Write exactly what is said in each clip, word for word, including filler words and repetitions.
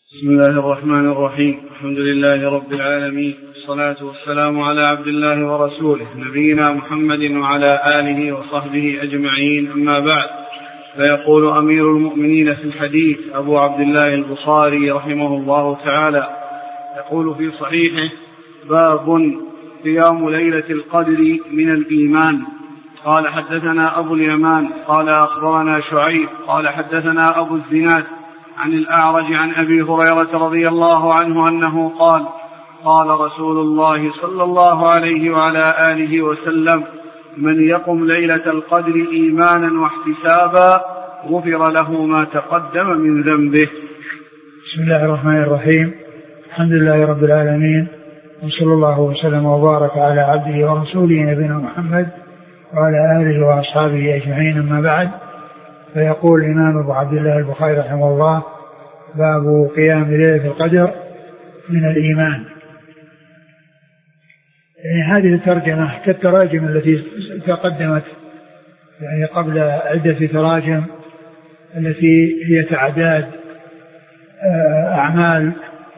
بسم الله الرحمن الرحيم. الحمد لله رب العالمين، والصلاة والسلام على عبد الله ورسوله نبينا محمد وعلى آله وصحبه أجمعين، أما بعد. فيقول أمير المؤمنين في الحديث أبو عبد الله البخاري رحمه الله تعالى، يقول في صحيحه: باب قيام ليلة القدر من الإيمان. قال حدثنا أبو اليمان قال أخبرنا شعيب قال حدثنا أبو الزناد عن الأعرج عن أبي هريرة رضي الله عنه أنه قال: قال رسول الله صلى الله عليه وعلى آله وسلم: من يقم ليلة القدر إيمانا واحتسابا غفر له ما تقدم من ذنبه. بسم الله الرحمن الرحيم. الحمد لله رب العالمين، وصلى الله وسلم وبارك على عبده ورسوله نبينا محمد وعلى آله وأصحابه أجمعين، أما بعد. فيقول الإمام أبو عبد الله البخاري رحمه الله: باب قيام ليلة القدر من الإيمان. يعني هذه الترجمة كالتراجم التي تقدمت يعني قبل عدة تراجم التي هي تعداد أعمال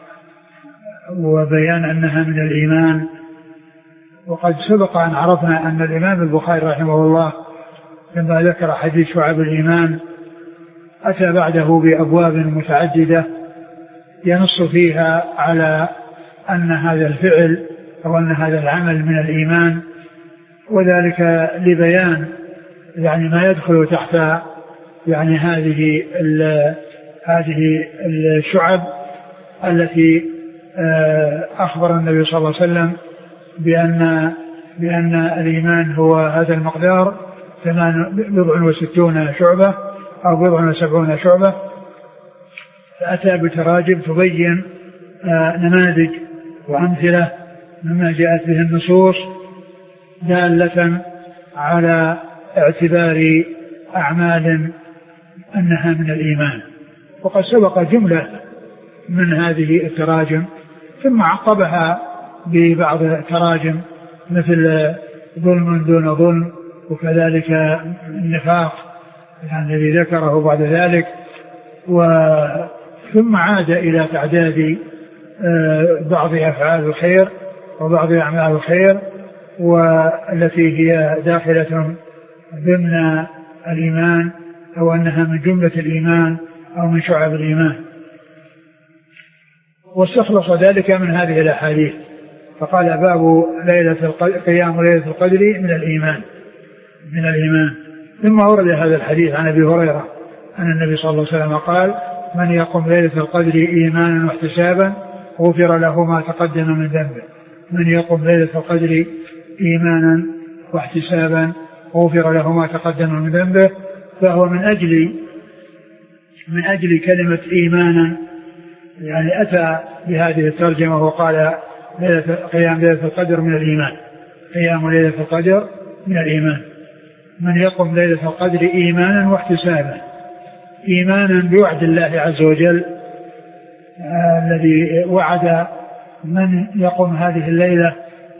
وبيان أنها من الإيمان. وقد سبق أن عرفنا أن الإمام البخاري رحمه الله لما ذكر حديث شعب الإيمان أتى بعده بأبواب متعددة ينص فيها على أن هذا الفعل أو أن هذا العمل من الإيمان، وذلك لبيان يعني ما يدخل تحت يعني هذه هذه الشعب التي أخبر النبي صلى الله عليه وسلم بأن بأن الإيمان هو هذا المقدار بضع وستون شعبة أو بضع وسبعون شعبة. فأتى بتراجم تبين نماذج وأمثلة مما جاءت به النصوص دالة على اعتبار أعمال أنها من الإيمان. وقد سبق جملة من هذه التراجم ثم عقبها ببعض التراجم مثل ظلم دون ظلم، وكذلك النفاق يعني الذي ذكره بعد ذلك، ثم عاد إلى تعداد بعض أفعال الخير وبعض أعمال الخير والتي هي داخلة ضمن الإيمان أو أنها من جملة الإيمان أو من شعب الإيمان، واستخلص ذلك من هذه الأحاديث. فقال: باب ليلة القدر قيام ليلة القدر من الإيمان من الإيمان ثم ورد هذا الحديث عن أبي هريرة أن النبي صلى الله عليه وسلم قال: من يقم ليلة القدر إيمانا واحتسابا غفر له ما تقدم من ذنبه. من يقم ليلة القدر إيمانا واحتسابا غفر له ما تقدم من ذنبه. فهو من أجل من أجل كلمة إيمانا يعني أتى بهذه الترجمة وقال: ليلة قيام ليلة القدر من الإيمان. قيام ليلة القدر من الإيمان. من يقم ليلة القدر إيمانا واحتسابا، إيمانا بوعد الله عز وجل آه الذي وعد من يقوم هذه الليلة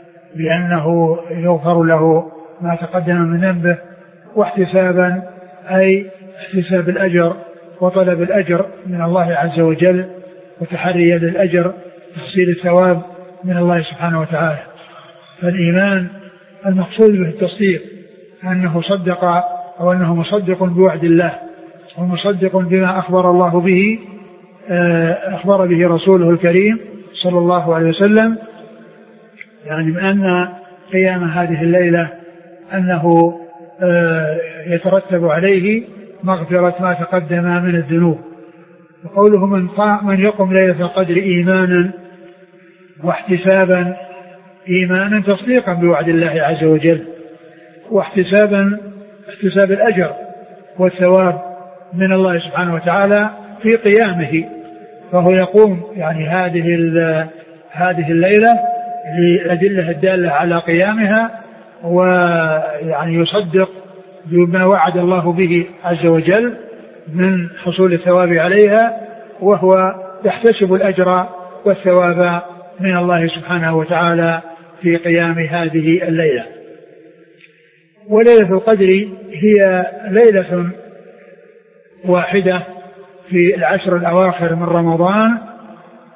بأنه يغفر له ما تقدم من ذنبه، واحتسابا أي احتساب الأجر وطلب الأجر من الله عز وجل وتحري للأجر تحصيل الثواب من الله سبحانه وتعالى. فالإيمان المقصود به التصديق، أنه صدق أو أنه مصدق بوعد الله ومصدق بما أخبر الله به أخبر به رسوله الكريم صلى الله عليه وسلم، يعني بأن قيام هذه الليلة أنه يترتب عليه مغفرة ما تقدم من الذنوب. وقوله من, من يقم ليلة القدر إيمانا واحتسابا، إيمانا تصديقا بوعد الله عز وجل، واحتسابا احتساب الأجر والثواب من الله سبحانه وتعالى في قيامه. فهو يقوم يعني هذه هذه الليلة للأدلة الدالة على قيامها، ويعني يصدق بما وعد الله به عز وجل من حصول الثواب عليها، وهو يحتسب الأجر والثواب من الله سبحانه وتعالى في قيام هذه الليلة. وليلة القدر هي ليلة واحدة في العشر الأواخر من رمضان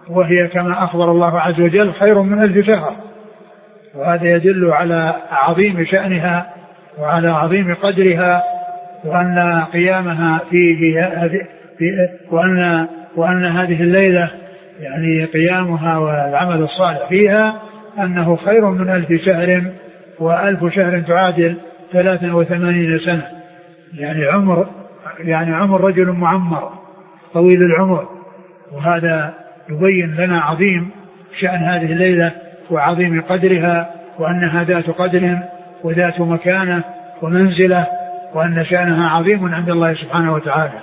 وهي كما أخبر الله عز وجل خير من ألف شهر، وهذا يدل على عظيم شأنها وعلى عظيم قدرها، وأن قيامها في, في, في وأن, وأن هذه الليلة يعني قيامها والعمل الصالح فيها أنه خير من ألف شهر، وألف شهر تعادل ثلاثا وثمانين سنة، يعني عمر يعني عمر رجل معمر طويل العمر. وهذا يبين لنا عظيم شأن هذه الليلة وعظيم قدرها، وأنها ذات قدر وذات مكانة ومنزلة، وأن شأنها عظيم عند الله سبحانه وتعالى.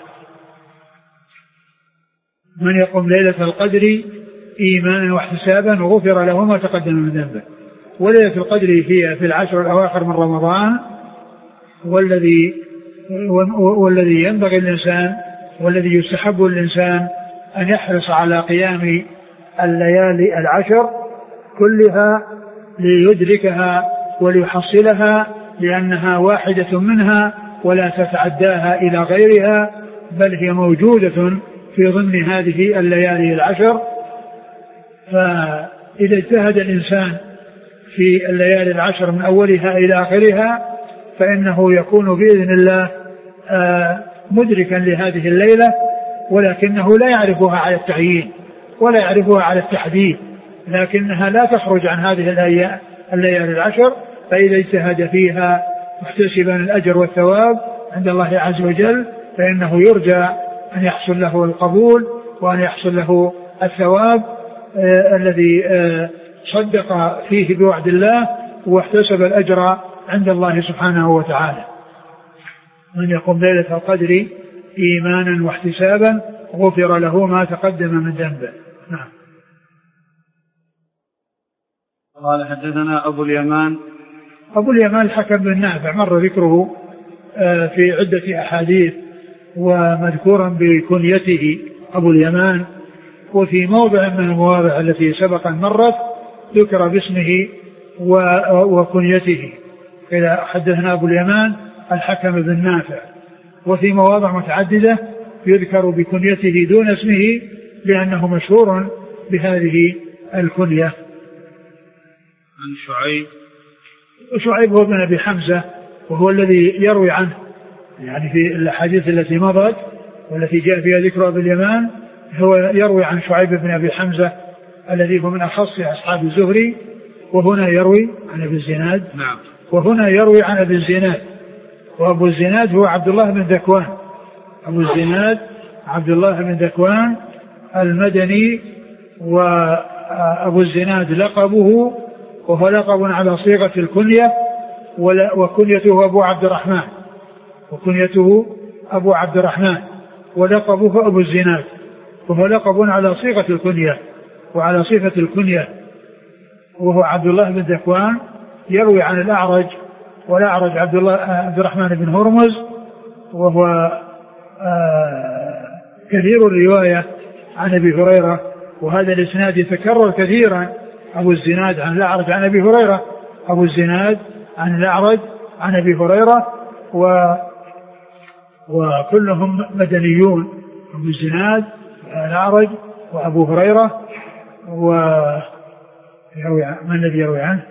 من يقوم ليلة القدر إيمانا واحتسابا غفر له ما تقدم من ذنبه. وليلة القدر هي في العشر الأواخر من رمضان، والذي والذي ينبغي الإنسان والذي يستحب الإنسان أن يحرص على قيام الليالي العشر كلها ليدركها وليحصلها، لأنها واحدة منها ولا تتعداها إلى غيرها، بل هي موجودة في ضمن هذه الليالي العشر. فإذا اجتهد الإنسان في الليالي العشر من أولها إلى آخرها فإنه يكون بإذن الله مدركا لهذه الليلة، ولكنه لا يعرفها على التعيين ولا يعرفها على التحديد، لكنها لا تخرج عن هذه الليالي العشر. فإذا اجتهد فيها محتسبا الأجر والثواب عند الله عز وجل فإنه يرجى أن يحصل له القبول وأن يحصل له الثواب آه الذي آه صدق فيه بوعد الله واحتسب الأجر عند الله سبحانه وتعالى. من يقوم ليلة القدر إيمانا واحتسابا غفر له ما تقدم من ذنبه. نعم. قال حدثنا أبو اليمان أبو اليمان الحكم بن نافع مر ذكره في عدة أحاديث ومذكورا بكنيته أبو اليمان، وفي موضع من المواضع التي سبقا مرت ذكر باسمه وكنيته. إذا حدثنا أبو اليمان الحكم بن نافع، وفي مواضع متعددة يذكر بكنيته دون اسمه لأنه مشهور بهذه الكنية. عن شعيب شعيب هو ابن أبي حمزة، وهو الذي يروي عنه يعني في الأحاديث التي مضت والتي جاء فيها ذكر أبي اليمان، هو يروي عن شعيب بن أبي حمزة الذي هو من أخص أصحاب الزهري، وهنا يروي عن أبي الزناد. نعم. وهنا يروي عن أبي الزناد، وأبو الزناد هو عبد الله بن ذكوان. أبو الزناد عبد الله بن ذكوان المدني، وأبو الزناد لقبه وهو لقب على صيغة الكنية، وكنيته أبو عبد الرحمن وكنيته أبو عبد الرحمن ولقبه أبو الزناد، وهو لقب على صيغة الكنية وعلى صفة الكنية، وهو عبد الله بن ذكوان يروي عن الأعرج، والأعرج عبد الله عبد الرحمن بن هرمز، وهو آه كثير الرواية عن أبي هريرة، وهذا الإسناد يتكرر كثيرا. أبو الزناد عن الأعرج عن أبي هريرة، أبو الزناد عن الأعرج عن أبي هريرة، و وكلهم مدنيون، أبو الزناد الأعرج وأبو هريرة. و من الذي يروي عنه؟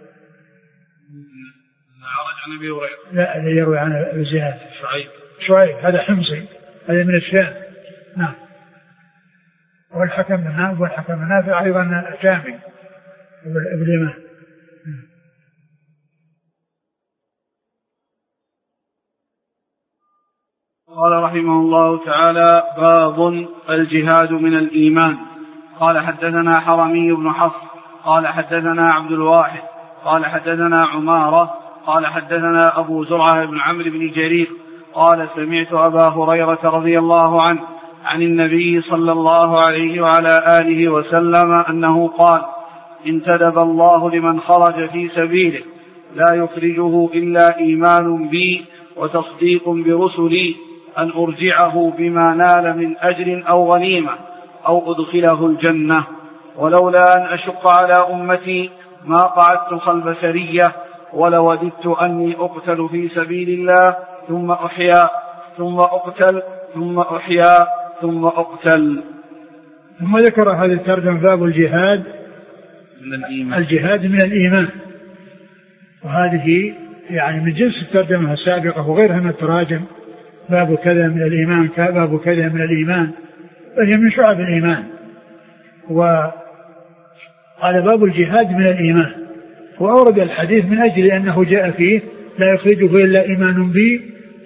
الأعرج عن أبي هريرة. لا، الذي يروي عن أبو الزناد شعيب. شعيب هذا حمصي، هذا من الشام. نعم. والحكم بن نافع والحكم بن نافع أيضا شامي ابن اليمان. قال رحمه الله تعالى: باب الجهاد من الإيمان. قال حدثنا حرمي بن حفص قال حدثنا عبد الواحد قال حدثنا عمارة قال حدثنا أبو زرعة بن عمرو بن جرير قال سمعت أبا هريرة رضي الله عنه عن النبي صلى الله عليه وعلى آله وسلم أنه قال: انتدب الله لمن خرج في سبيله لا يخرجه إلا إيمان بي وتصديق برسلي أن أرجعه بما نال من أجر أو غنيمة أو أدخله الجنة، ولولا أن أشق على أمتي ما قعدت خلف سرية ولوددت أني أقتل في سبيل الله ثم أحيا ثم أقتل ثم أحيا ثم أقتل. ثم ذكر هذا الترجمة باب الجهاد من الإيمان. الجهاد من الإيمان، وهذه يعني من جنس الترجمة السابقة وغيرها من التراجم، باب كذا من الإيمان باب كذا من الإيمان، فهي من شعب الإيمان. وقال باب الجهاد من الإيمان، وأورد الحديث من أجل أنه جاء فيه لا يخرجه إلا إيمان بي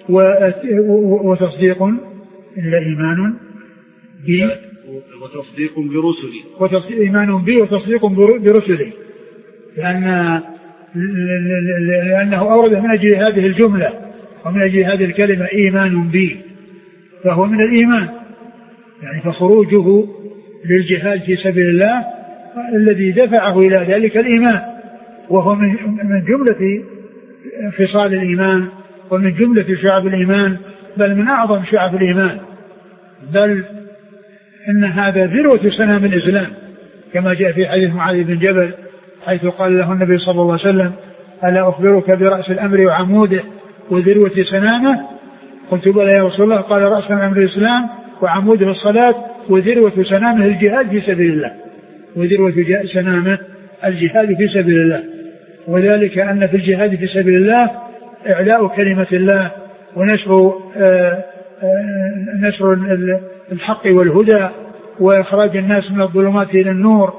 وتصديق إلا إيمان بي وتصديق برسلي وتصديق إيمان بي وتصديق برسلي، لأن لأنه أورد من أجل هذه الجملة ومن أجل هذه الكلمة إيمان بي، فهو من الإيمان، يعني فخروجه للجهاد في سبيل الله الذي دفعه إلى ذلك الإيمان، وهو من جملة خصال الإيمان ومن جملة شعب الإيمان، بل من أعظم شعب الإيمان، بل إن هذا ذروة سنام الإسلام، كما جاء في حديث معاذ بن جبل حيث قال له النبي صلى الله عليه وسلم ألا أخبرك برأس الأمر وعموده وذروة سنامه؟ قلت بلى يا رسول الله. قال رأس الأمر الإسلام وعموده الصلاة وذروة سنامه الجهاد في سبيل الله، وذروة سنامه الجهاد في سبيل الله، وذلك أن في الجهاد في سبيل الله إعلاء كلمة الله ونشر آآ آآ نشر الحق والهدى وإخراج الناس من الظلمات إلى النور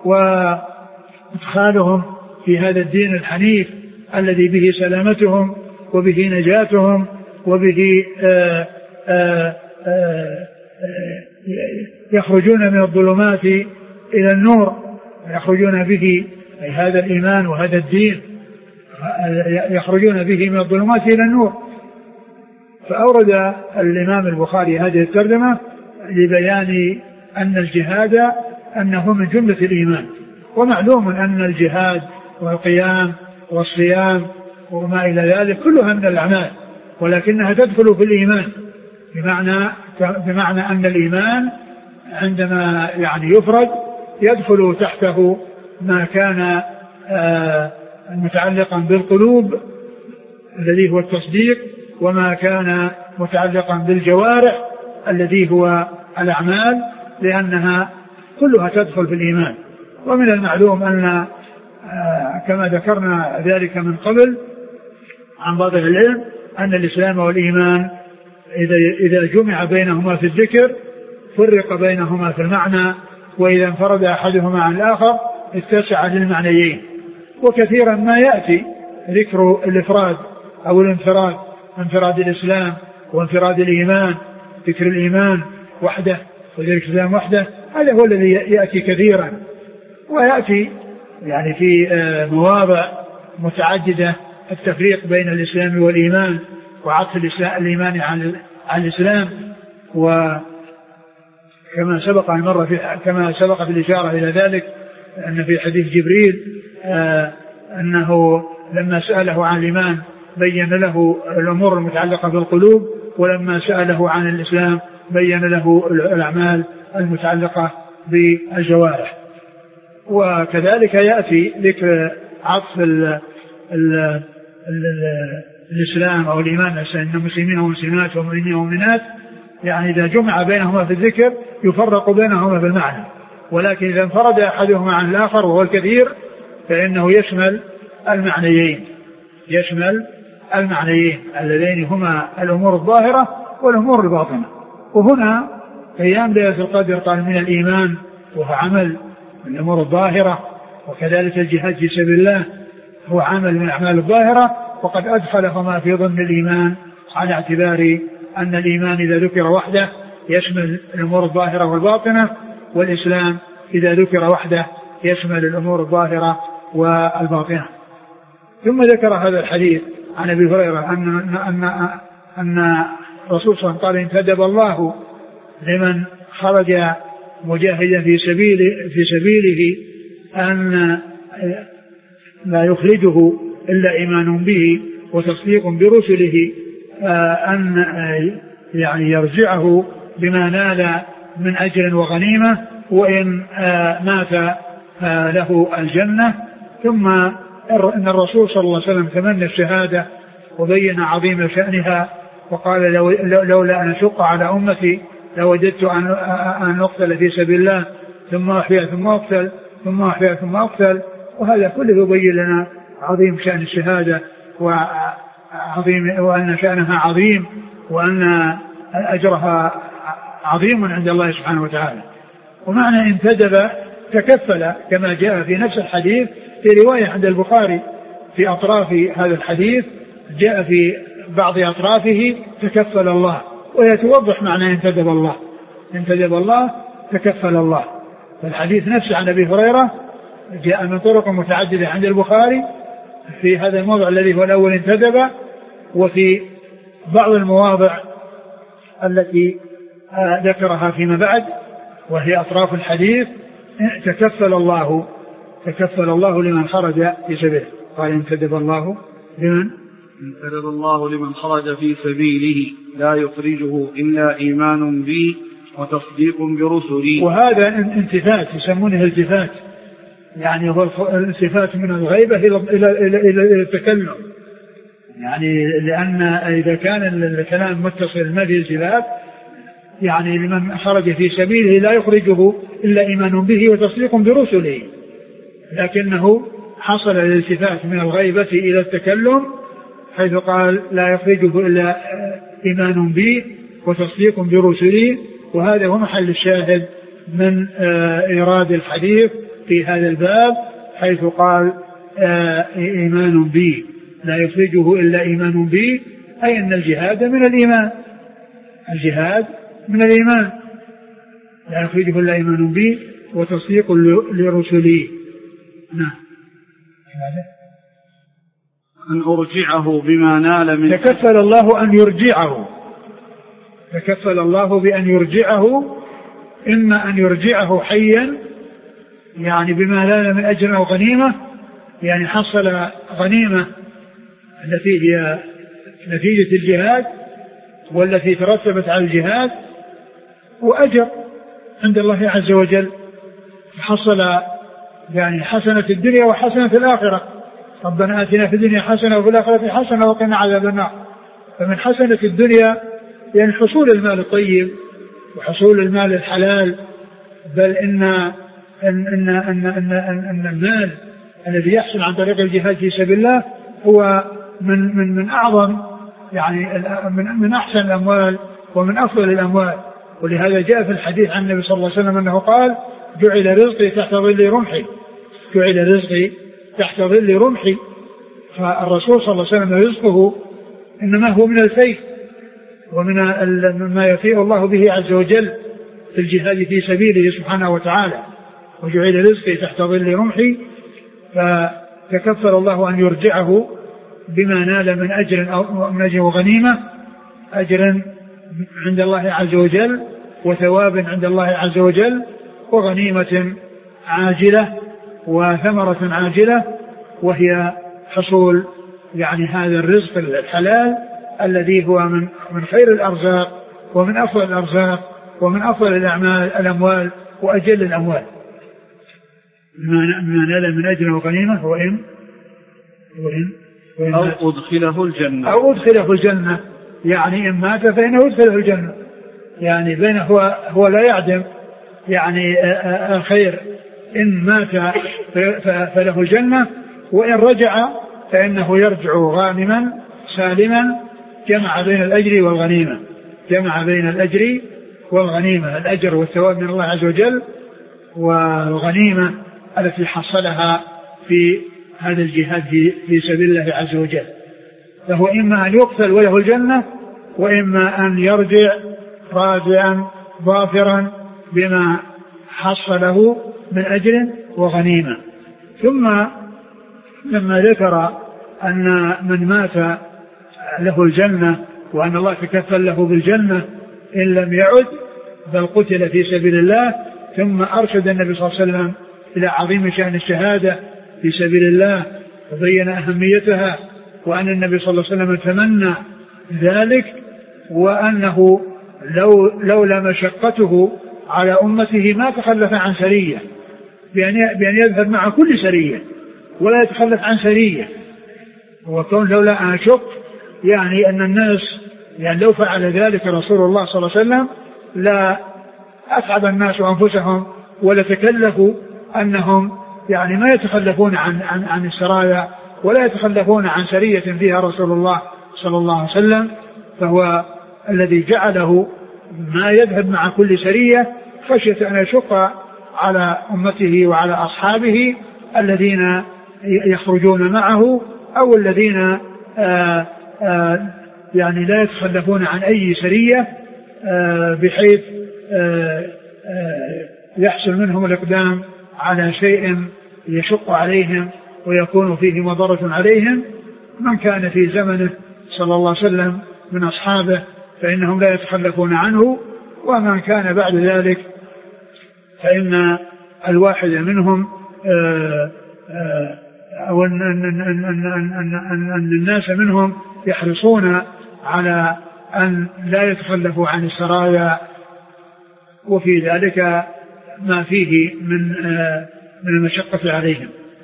وإدخالهم في هذا الدين الحنيف الذي به سلامتهم وبه نجاتهم وبه آآ آآ آآ يخرجون من الظلمات إلى النور، يخرجون به أي هذا الإيمان وهذا الدين يخرجون به من الظلمات إلى النور. فأورد الإمام البخاري هذه الترجمة لبيان أن الجهاد أنه من جملة الإيمان، ومعلوم أن الجهاد والقيام والصيام وما إلى ذلك كلها من الأعمال، ولكنها تدخل في الإيمان، بمعنى بمعنى أن الإيمان عندما يعني يفرد يدخل تحته ما كان آه متعلقا بالقلوب الذي هو التصديق، وما كان متعلقا بالجوارح الذي هو الأعمال، لأنها كلها تدخل في الإيمان. ومن المعلوم أن آه كما ذكرنا ذلك من قبل عن بعض العلم أن الإسلام والإيمان إذا, إذا جمع بينهما في الذكر فرق بينهما في المعنى، وإذا انفرد أحدهما عن الآخر اتسع للمعنيين. وكثيرا ما يأتي ذكر الإفراد أو الانفراد، انفراد الإسلام وانفراد الإيمان، ذكر الإيمان وحده وذكر الإسلام وحده، هذا هو الذي يأتي كثيرا، ويأتي يعني في مواضع متعددة التفريق بين الإسلام والإيمان وعطف الإيمان عن الإسلام. وكما سبق المرة في كما سبق في الإشارة إلى ذلك أن في حديث جبريل آه أنه لما سأله عن الإيمان بين له الأمور المتعلقة بالقلوب، ولما سأله عن الإسلام بين له الأعمال المتعلقة بالجوارح. وكذلك يأتي ذكر عطف ال ال ال الإسلام أو الإيمان أن المسلمين ومسلمات ومؤمنين ومؤمنات، يعني إذا جمع بينهما في الذكر يفرق بينهما في المعنى، ولكن إذا انفرد أحدهما عن الآخر وهو الكثير فإنه يشمل المعنيين يشمل المعنيين اللذين هما الأمور الظاهرة والأمور الباطنة. وهنا قيام ليلة القدر قال من الإيمان وهو عمل من الأمور الظاهرة، وكذلك الجهاد في سبيل الله هو عمل من الأعمال الظاهرة، وقد أدخلهما في ضمن الإيمان على اعتبار أن الإيمان إذا ذكر وحده يشمل الأمور الظاهرة والباطنة، والإسلام إذا ذكر وحده يشمل الأمور الظاهرة والباطنة. ثم ذكر هذا الحديث عن أبي هريرة أن أن أن الرسول صلى الله عليه وسلم انتدب الله لمن خرج مجاهدا في سبيله في سبيله أن لا يخرجه إلا إيمان به وتصديق برسله، أن يعني يرجعه بما نال من أجر وغنيمة، وإن مات له الجنة. ثم أن الرسول صلى الله عليه وسلم تمنى الشهادة وبين عظيم شأنها، وقال لولا أن أشق على أمتي لوجدت أن أن أقتل في سبيل الله ثم أحيا ثم أقتل ثم أحيا ثم أقتل. وهذا كله يبين لنا عظيم شأن الشهادة وعظيم وأن شأنها عظيم وأن أجرها عظيم عند الله سبحانه وتعالى. ومعنى انتدب تكفل كما جاء في نفس الحديث في رواية عند البخاري في أطراف هذا الحديث جاء في بعض أطرافه تكفل الله، ويتوضح معنى انتدب الله. انتدب الله تكفل الله. فالحديث نفسه عن أبي هريرة جاء من طرق متعددة عند البخاري في هذا الموضع الذي هو الأول انتدب، وفي بعض المواضع التي ذكرها فيما بعد وهي أطراف الحديث تكفل الله تكفل الله لمن خرج في سبيله. قال انتدب الله لمن انتدب الله لمن خرج في سبيله لا يخرجه إلا إيمان بي وتصديق برسلي. وهذا انتفات يسمونه التفات، يعني هو الالتفات من الغيبة إلى إلى إلى إلى التكلم، يعني لأن إذا كان الكلام متصل ما فيه التفات يعني لمن خرج في سبيله لا يخرجه إلا إيمان به وتصديق برسله، لكنه حصل الالتفات من الغيبة إلى التكلم حيث قال لا يخرجه إلا إيمان به وتصديق برسله. وهذا هو محل الشاهد من إيراد الحديث في هذا الباب حيث قال إيمان به لا يخرجه إلا إيمان به، أي أن الجهاد من الإيمان، الجهاد من الإيمان لا يخرجه إلا إيمان به وتصديق لرسله. نعم. أن أرجعه بما نال من تكفل الله أن يرجعه، تكفل الله بأن يرجعه، إما أن يرجعه حيا يعني بما نال من أجر أو غنيمة، يعني حصل غنيمة التي هي نتيجة الجهاد والتي ترتبت على الجهاد، وأجر عند الله عز وجل حصل يعني حسنة الدنيا وحسنة الآخرة. ربنا آتنا في الدنيا حسنة وفي الآخرة حسنة وقنا عذاب النار. فمن حسنة الدنيا يعني حصول المال الطيب وحصول المال الحلال، بل إن أن أن أن أن, أن المال الذي يحصل عن طريق الجهاد في سبيل الله هو من من من أعظم يعني من من أحسن الأموال ومن أفضل الأموال. ولهذا جاء في الحديث عن النبي صلى الله عليه وسلم أنه قال جعل رزقي تحت ظل رمحي، جعل رزقي تحت ظل رمحي. فالرسول صلى الله عليه وسلم رزقه إنما هو من الفيء ومن ما يفيء الله به عز وجل في الجهاد في سبيله سبحانه وتعالى. وجعل رزقي تحت ظل رمحي، فتكفل الله أن يرجعه بما نال من أجر أو من أجر وغنيمة، أجر عند الله عز وجل وثواب عند الله عز وجل وغنيمة عاجلة وثمرة عاجلة، وهي حصول يعني هذا الرزق الحلال الذي هو من من خير الأرزاق ومن أفضل الأرزاق ومن أفضل الأعمال الأموال وأجل الأموال. ما نال من أجر وغنيمة وإن وإن وإن أو أدخله الجنة أو أدخله الجنة، يعني إن مات فإنه أدخله الجنة، يعني بينه هو هو لا يعدم يعني الخير، إن مات فله الجنة، وإن رجع فإنه يرجع غانما سالما، جمع بين الأجر والغنيمة، جمع بين الأجر والغنيمة، الأجر والثواب من الله عز وجل والغنيمة التي حصلها في هذا الجهاد في سبيل الله عز وجل. فهو إما أن يقتل وله الجنة، وإما أن يرجع راجعا ظافرا بما حصله من أجر وغنيمة. ثم لما ذكر أن من مات له الجنة وأن الله تكفل له بالجنة إن لم يعد بل قتل في سبيل الله، ثم أرشد النبي صلى الله عليه وسلم إلى عظيم شأن الشهادة في سبيل الله وبين أهميتها، وأن النبي صلى الله عليه وسلم تمنى ذلك، وأنه لو لولا مشقته على أمته ما تخلف عن سرية، بأن يذهب مع كل سرية ولا يتخلف عن سرية. وكون لولا أن أشق يعني أن الناس يعني لو فعل ذلك رسول الله صلى الله عليه وسلم لا أتعب الناس أنفسهم ولا تكلفوا أنهم يعني ما يتخلفون عن, عن, عن السرايا ولا يتخلفون عن سرية فيها رسول الله صلى الله عليه وسلم. فهو الذي جعله ما يذهب مع كل سرية خشية أن يشق على أمته وعلى أصحابه الذين يخرجون معه أو الذين آآ آآ يعني لا يتخلفون عن أي سرية بحيث آآ آآ يحصل منهم الإقدام على شيء يشق عليهم ويكون فيه مضرة عليهم. من كان في زمنه صلى الله عليه وسلم من أصحابه فإنهم لا يتخلفون عنه، ومن كان بعد ذلك فإن الواحد منهم أو أن, أن, أن, أن, أن, أن الناس منهم يحرصون على أن لا يتخلفوا عن السرايا، وفي ذلك ما فيه من من المشقة عليهم.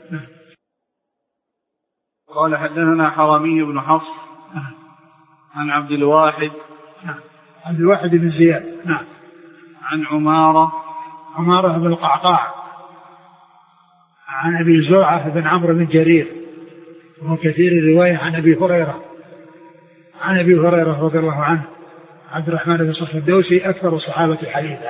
قال حدثنا حرمي بن حفص عن عبد الواحد عبد الواحد بن زياد نعم عن عمارة عمارة بن القعقاع عن أبي زرعة بن عمرو بن جرير، وهو كثير الرواية عن أبي هريرة عن أبي هريرة رضي الله عنه عبد الرحمن بن صخر الدوسي أكثر الصحابة حديثا.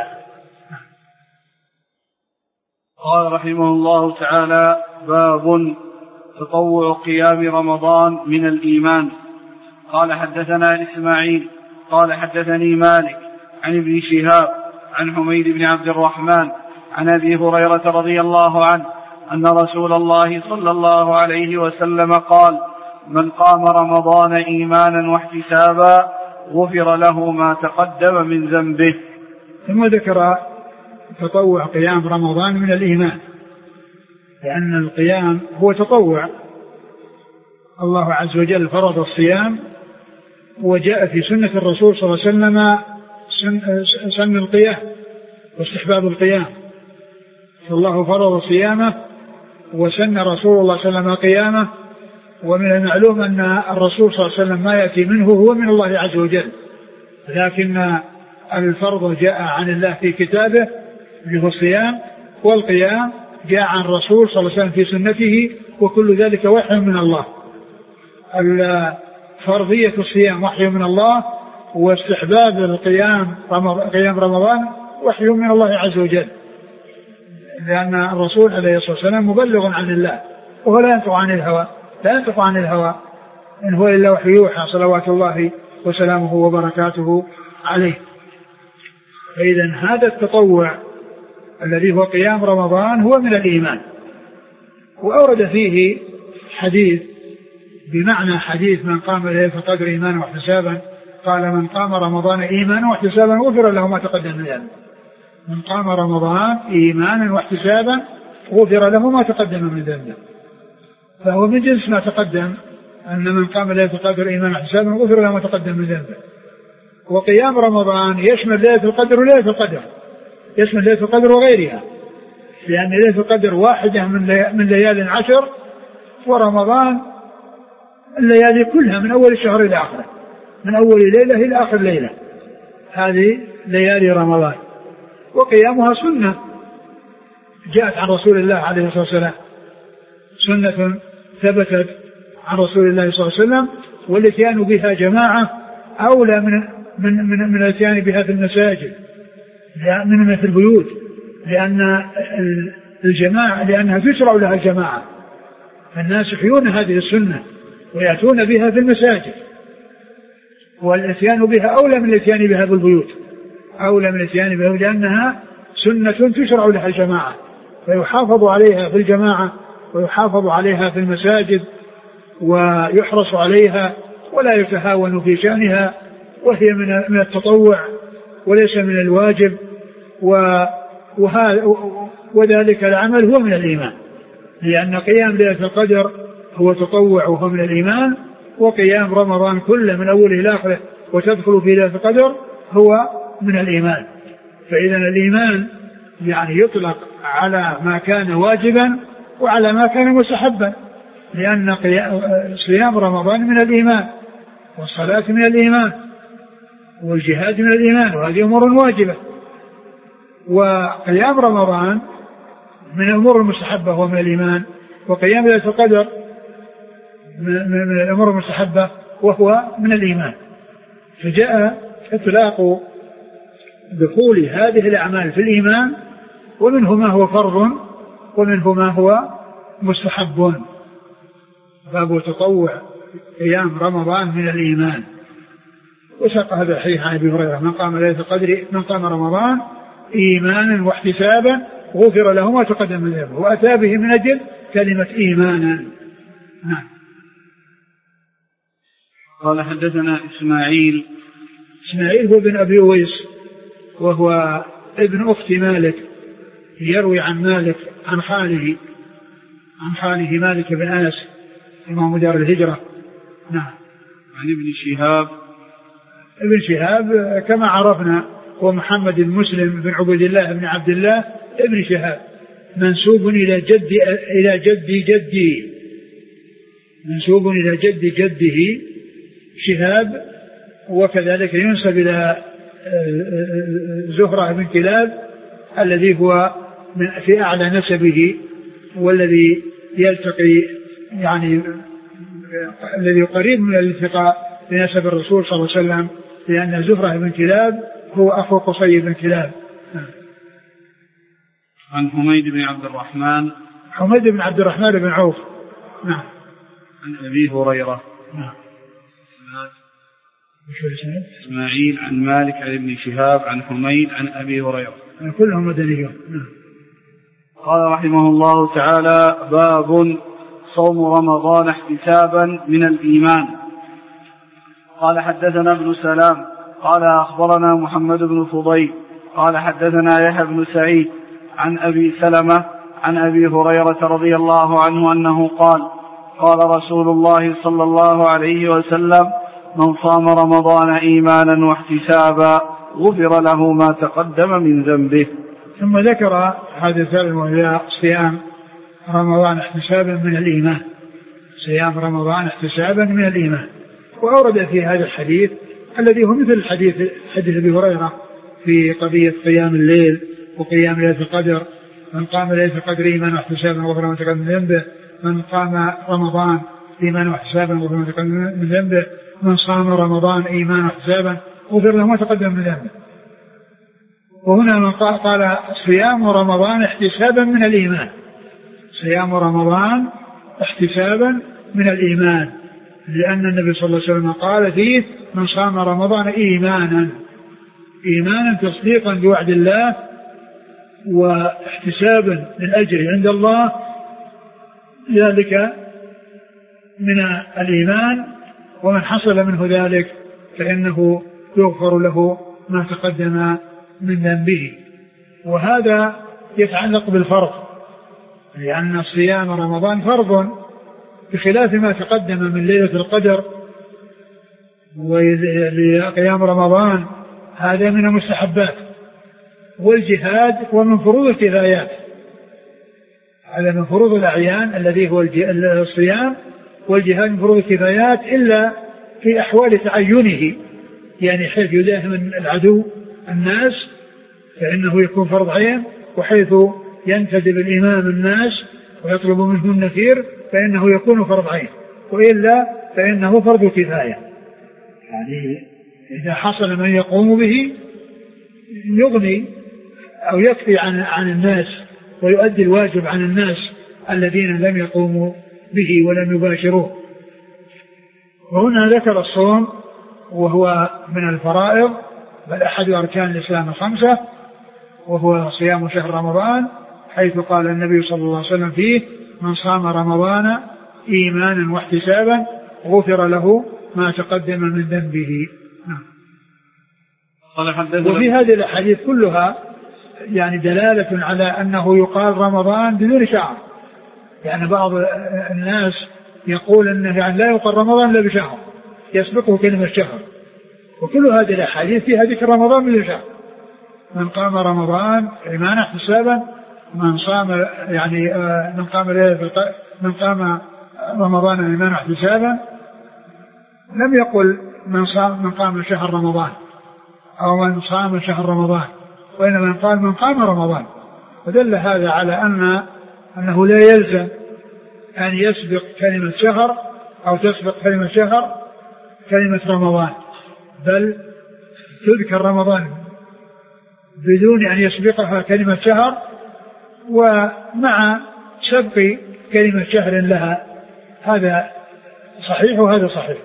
قال رحمه الله تعالى: باب تطوع قيام رمضان من الإيمان. قال حدثنا إسماعيل قال حدثني مالك عن ابن شهاب عن حميد بن عبد الرحمن عن أبي هريرة رضي الله عنه أن رسول الله صلى الله عليه وسلم قال: من قام رمضان إيمانا واحتسابا غفر له ما تقدم من ذنبه. ثم ذكر تطوع قيام رمضان من الإيمان، لأن القيام هو تطوع. الله عز وجل فرض الصيام، وجاء في سنة الرسول صلى الله عليه وسلم سن القيام واستحباب القيام، فالله فرض صيامه وسن رسول الله صلى الله عليه وسلم قيامه. ومن المعلوم أن الرسول صلى الله عليه وسلم ما يأتي منه هو من الله عز وجل، لكن الفرض جاء عن الله في كتابه في الصيام، والقيام جاء عن الرسول صلى الله عليه وسلم في سنته، وكل ذلك وحي من الله. فرضية الصيام وحي من الله، واستحباب القيام قيام رمضان وحي من الله عز وجل، لأن الرسول عليه الصلاة والسلام مبلغ عن الله، وهو لا ينطق عن الهوى لا ينطق عن الهوى إن هو إلا وحي يوحى صلوات الله وسلامه وبركاته عليه. فإذا هذا التطوع الذي هو قيام رمضان هو من الإيمان. وأورد فيه حديث بمعنى حديث من قام ليلة القدر إيمانا واحتسابا، قال: من قام رمضان إيمانا واحتسابا غفر له ما تقدم من ذنبه. من قام رمضان إيمانا واحتسابا غفر له ما تقدم من ذنبه، فهو من جنس ما تقدم أن من قام ليلة القدر إيمانا واحتسابا غفر له ما تقدم من ذنبه. وقيام رمضان يشمل ليلة القدر وليلة القدر، يشمل ليلة القدر وغيرها، لأن ليلة القدر واحدة من ليال عشر، ورمضان الليالي كلها من أول الشهر إلى آخره، من أول ليلة إلى آخر ليلة، هذه ليالي رمضان. وقيامها سنة جاءت عن رسول الله عليه الصلاة والسلام، سنة ثبتت عن رسول الله صلى الله عليه وسلم، والاتيان بها جماعة أولى من من من, من الاتيان بها في المساجد من في البيوت، لأن الجماعة لأنها تشرع لها الجماعة، فالناس يحيون هذه السنة ويأتون بها في المساجد، والاتيان بها أولى من الاتيان بها في البيوت، أولى من الاتيان بها لأنها سنة تشرع لها الجماعة، فيحافظ عليها في الجماعة ويحافظ عليها في المساجد ويحرص عليها ولا يتهاون في شأنها، وهي من التطوع وليس من الواجب، وذلك العمل هو من الإيمان، لأن قيام ليلة القدر هو تطوع وهو من الإيمان، وقيام رمضان كله من أوله إلى آخره وتدخل في ليلة القدر هو من الإيمان. فإذا الإيمان يعني يطلق على ما كان واجبا وعلى ما كان مستحبا، لأن صيام رمضان من الإيمان والصلاة من الإيمان، والجهاد من الإيمان، وهذه أمور واجبة. وقيام رمضان من الأمور المستحبة ومن الإيمان، وقيام ليلة القدر من الأمور المستحبة وهو من الإيمان. فجاء إطلاق دخول هذه الأعمال في الإيمان، ومنه ما هو فرض ومنه ما هو مستحب. باب تطوع قيام رمضان من الإيمان. وساق هذا الحديث عن أبي هريرة: من قام ليلة القدر من قام رمضان إيمانا واحتسابا غفر له ما تقدم من ذنبه، وأتى به من أجل كلمة إيمانا. نعم. قال حدثنا إسماعيل إسماعيل هو بن أبي ويس، وهو ابن أخت مالك، يروي عن مالك عن خاله عن خاله مالك بن أنس إمام دار الهجرة. نعم. عن ابن شهاب ابن شهاب كما عرفنا هو محمد بن مسلم بن عبد الله بن عبد الله ابن شهاب، منسوب إلى جد إلى جد جدي منسوب إلى جد جده شهاب، وكذلك ينسب إلى زهرة بن كلاب الذي هو من في أعلى نسبه، والذي يلتقي يعني الذي قريب من الالتقاء بنسب الرسول صلى الله عليه وسلم، لأن زهرة بن كلاب هو أخو قصي بن كلاب. عن حميد بن عبد الرحمن حميد بن عبد الرحمن بن عوف. نعم. عن أبي هريرة. نعم. إسماعيل عن مالك عن ابن شهاب عن حميد عن أبي هريرة، كلهم مدنيون. قال رحمه الله تعالى: باب صوم رمضان احتسابا من الإيمان. قال حدثنا ابن سلام قال أخبرنا محمد بن فضيل قال حدثنا يحيى بن سعيد عن أبي سلمة عن أبي هريرة رضي الله عنه أنه قال: قال رسول الله صلى الله عليه وسلم: من صام رمضان إيمانا واحتسابا غفر له ما تقدم من ذنبه. ثم ذكر هذا الثالث وهي صيام رمضان احتسابا من الإيمان. صيام رمضان احتسابا من الإيمان. وأورد في هذا الحديث الذي هو مثل الحديث حديث أبي هريرة في قضية قيام الليل وقيام ليلة القدر: من قام ليلة القدر إيمانا واحتسابا غفر له ما تقدم من ذنبه، من قام رمضان إيمانا واحتسابا غفر له ما تقدم من ذنبه، من صام رمضان إيمانا واحتسابا غفر له ما تقدم من ذنبه. وهنا من قال صيام رمضان احتسابا من الإيمان. صيام رمضان احتسابا من الإيمان، لأن النبي صلى الله عليه وسلم قال فيه: من صام رمضان إيمانا إيمانا تصديقا بوعد الله واحتسابا للأجر عند الله، ذلك من الإيمان، ومن حصل منه ذلك فإنه يغفر له ما تقدم من ذنبه. وهذا يتعلق بالفرض، لأن صيام رمضان فرض بخلاف ما تقدم من ليلة القدر. وقيام رمضان هذا من المستحبات، والجهاد هو من فروض الكفايات، هذا من فروض الأعيان الذي هو الصيام، والجهاد من فروض الكفايات إلا في أحوال تعينه، يعني حيث يداهم العدو الناس فإنه يكون فرض عين، وحيث ينتدب الإمام الناس ويطلب منه النفير فإنه يكون فرض عين، وإلا فإنه فرض كفاية. يعني إذا حصل من يقوم به يغني أو يكفي عن عن الناس ويؤدي الواجب عن الناس الذين لم يقوموا به ولم يباشروه. وهنا ذكر الصوم وهو من الفرائض، بل أحد أركان الإسلام الخمسة، وهو صيام شهر رمضان، حيث قال النبي صلى الله عليه وسلم فيه: من صام رمضان إيمانا واحتسابا غفر له ما تقدم من ذنبه. وفي هذه الأحاديث كلها يعني دلالة على أنه يقال رمضان بدون شهر. يعني بعض الناس يقول أنه يعني لا يقال رمضان إلا بشهر يسبقه كلمة شهر، وكل هذه الأحاديث فيها ذكر رمضان بدون شهر. من قام رمضان إيمانا احتسابا، من صام يعني من قام من قام رمضان إيمانا احتسابا، لم يقل من صام من قام شهر رمضان، أو من صام شهر رمضان، وإنما قال من قام رمضان. ودل هذا على أن أنه لا يلزم أن يسبق كلمة شهر أو تسبق كلمة شهر كلمة رمضان، بل تذكر رمضان بدون أن يسبقها كلمة شهر، ومع سبق كلمة شهر لها. هذا صحيح وهذا صحيح.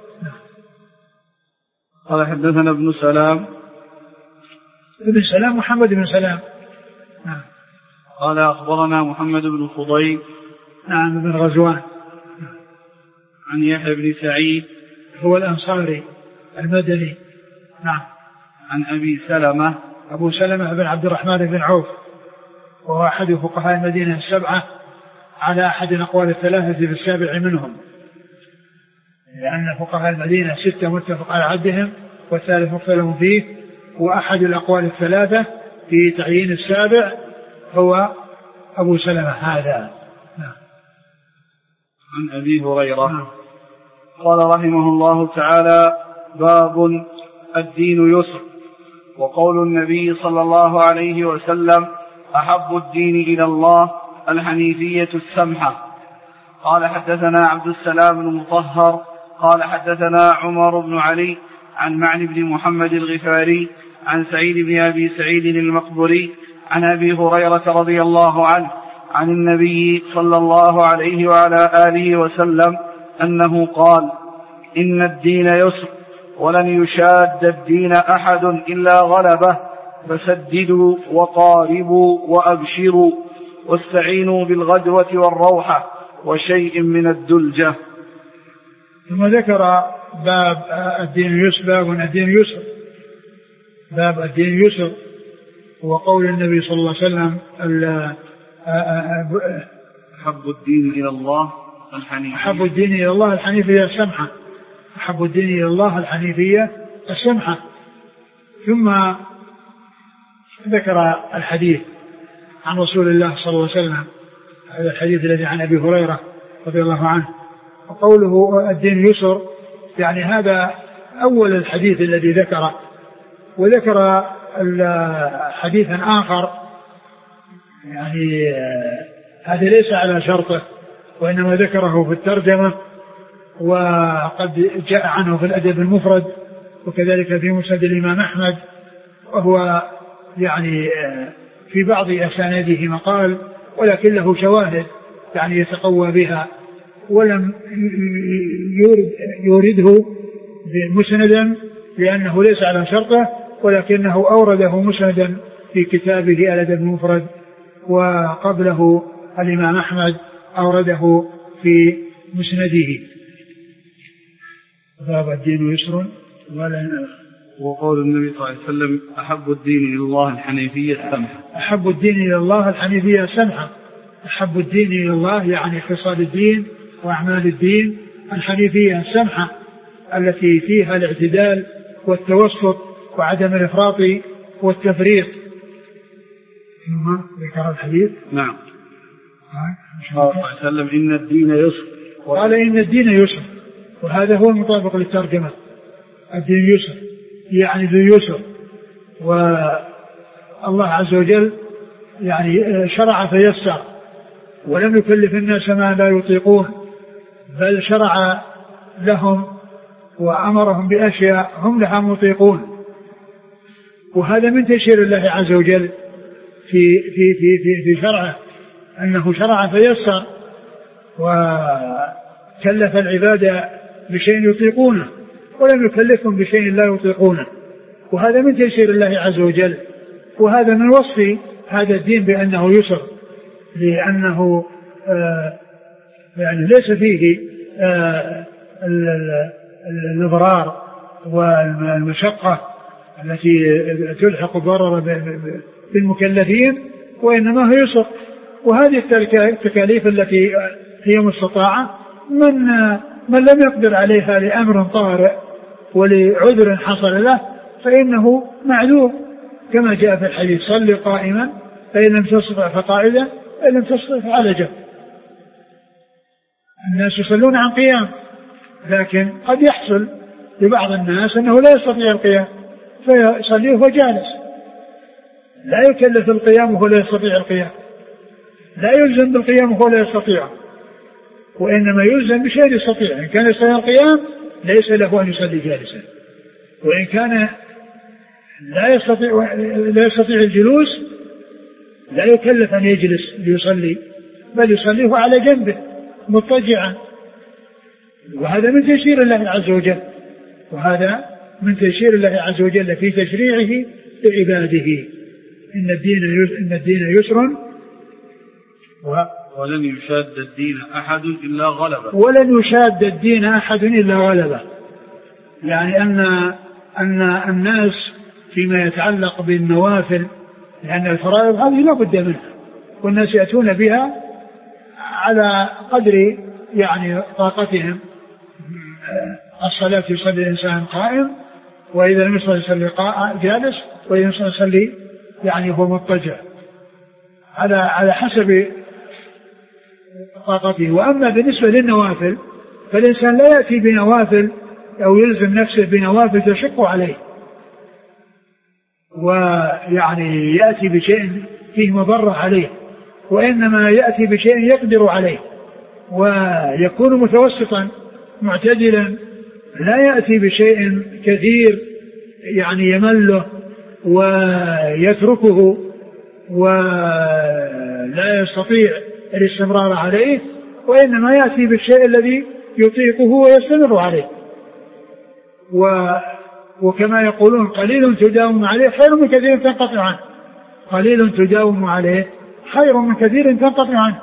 قال حدثنا ابن سلام. ابن سلام محمد بن سلام. نعم. قال أخبرنا محمد بن فضيل. نعم بن غزوان. عن يحيى بن سعيد هو الأنصاري المدني. نعم. عن أبي سلمة. أبو سلمة بن عبد الرحمن بن عوف، وهو أحد فقهاء المدينة السبعة على أحد الأقوال الثلاثة في السابع منهم، لأن فقهاء المدينة ستة متفق على عدهم والثالث مختلف فيه، وأحد الأقوال الثلاثة في تعيين السابع هو أبو سلمة هذا. نعم. عن أبي هريرة. نعم. قال رحمه الله تعالى: باب الدين يسر. وقول النبي صلى الله عليه وسلم: أحب الدين إلى الله الحنيفية السمحة. قال حدثنا عبد السلام بن مطهر قال حدثنا عمر بن علي عن معن بن محمد الغفاري عن سعيد بن أبي سعيد المقبري عن أبي هريرة رضي الله عنه عن النبي صلى الله عليه وعلى آله وسلم أنه قال: إن الدين يسر ولن يشاد الدين أحد إلا غلبه، فسددوا وقاربوا وأبشروا واستعينوا بالغدوة والروحة وشيء من الدلجة. ثم ذكر باب الدين يسر. باب الدين يسر باب الدين يسر وقول النبي صلى الله عليه وسلم: أحب الدين إلى الله الحنيفية. أحب الدين إلى الله الحنيفية السمحة. أحب الدين إلى الله الحنيفية السمحة. ثم ذكر الحديث عن رسول الله صلى الله عليه وسلم، هذا الحديث الذي عن أبي هريرة رضي الله عنه، وقوله الدين يسر يعني هذا أول الحديث الذي ذكره. وذكر حديثا آخر يعني هذا ليس على شرطه، وإنما ذكره في الترجمة، وقد جاء عنه في الأدب المفرد، وكذلك في مسند الإمام أحمد، وهو يعني في بعض أسانيده مقال، ولكن له شواهد يعني يتقوى بها، ولم يورد يورده مسندا لأنه ليس على شرطه، ولكنه أورده مسندا في كتابه الأدب المفرد، وقبله الإمام أحمد أورده في مسنده. باب الدين يسر ولا. وقول النبي صلى الله عليه وسلم: أحب الدين إلى الله الحنيفية السمحة. أحب الدين إلى الله الحنيفية السمحة. أحب الدين إلى الله يعني خصال الدين وأعمال الدين الحنيفية السمحة، التي فيها الاعتدال والتوسط وعدم الإفراط والتفريط. ثم ذكر الحديث. نعم. قال صلى الله عليه وسلم: إن الدين يسر. قال إن الدين يسر، وهذا هو المطابق للترجمة. الدين يسر يعني ذو يسر، والله عز وجل يعني شرع فيسر، ولم يكلف الناس ما لا يطيقون، بل شرع لهم وأمرهم بأشياء هم لها مطيقون. وهذا من تيسير الله عز وجل في في في في, في شرعه، أنه شرع فيسر وكلف العباد بشيء يطيقونه، ولم يكلفهم بشيء لا يطيقونه، وهذا من تيسير الله عز وجل. وهذا من وصف هذا الدين بأنه يسر، لأنه آه يعني ليس فيه آه الإضرار والمشقة التي تلحق ضرر بالمكلفين، وإنما هو يسر. وهذه التكاليف التي هي مستطاعة من من لم يقدر عليها لأمر طارئ ولعذر حصل له فإنه معذور، كما جاء في الحديث: صل قائما فإن لم تستطع فقاعدا فإن لم تستطع فعلى جنب. الناس يصلون عن قيام، لكن قد يحصل لبعض الناس أنه لا يستطيع القيام، فيصليه وهو جالس. لا يكلف القيام وهو لا يستطيع القيام، لا يلزم بالقيام وهو لا يستطيع، وإنما يلزم بشيء يستطيع. إن كان يستطيع القيام ليس له أن يصلي جالسا، وإن كان لا يستطيع لا يستطيع الجلوس لا يكلف أن يجلس ليصلي، بل يصليه على جنبه مضطجعا. وهذا من تيسير الله عز وجل، وهذا من تيسير الله عز وجل في تشريعه لعباده. إن الدين إن الدين يسر ولن يشاد الدين أحد إلا غلبه. ولن يشاد الدين أحد إلا غلبه، يعني أن أن الناس فيما يتعلق بالنوافل، لأن الفرائض هذه لا بد منها، والناس يأتون بها على قدر يعني طاقتهم. الصلاة يصلي الإنسان قائم، وإذا لم يصلي يصلي جالس، وإذا لم يصلي يعني هو مضطجع على على حسب طاقته. وأما بالنسبة للنوافل فالإنسان لا يأتي بنوافل أو يلزم نفسه بنوافل تشق عليه، ويعني يأتي بشيء فيه مضرة عليه، وإنما يأتي بشيء يقدر عليه، ويكون متوسطا معتدلا، لا يأتي بشيء كثير يعني يمله ويتركه ولا يستطيع الاستمرار عليه، وإنما يأتي بالشيء الذي يطيقه ويستمر عليه. و وكما يقولون قليل تداوم عليه خير من كثير تنقطع عنه، قليل تداوم عليه خير من كثير تنقطع عنه.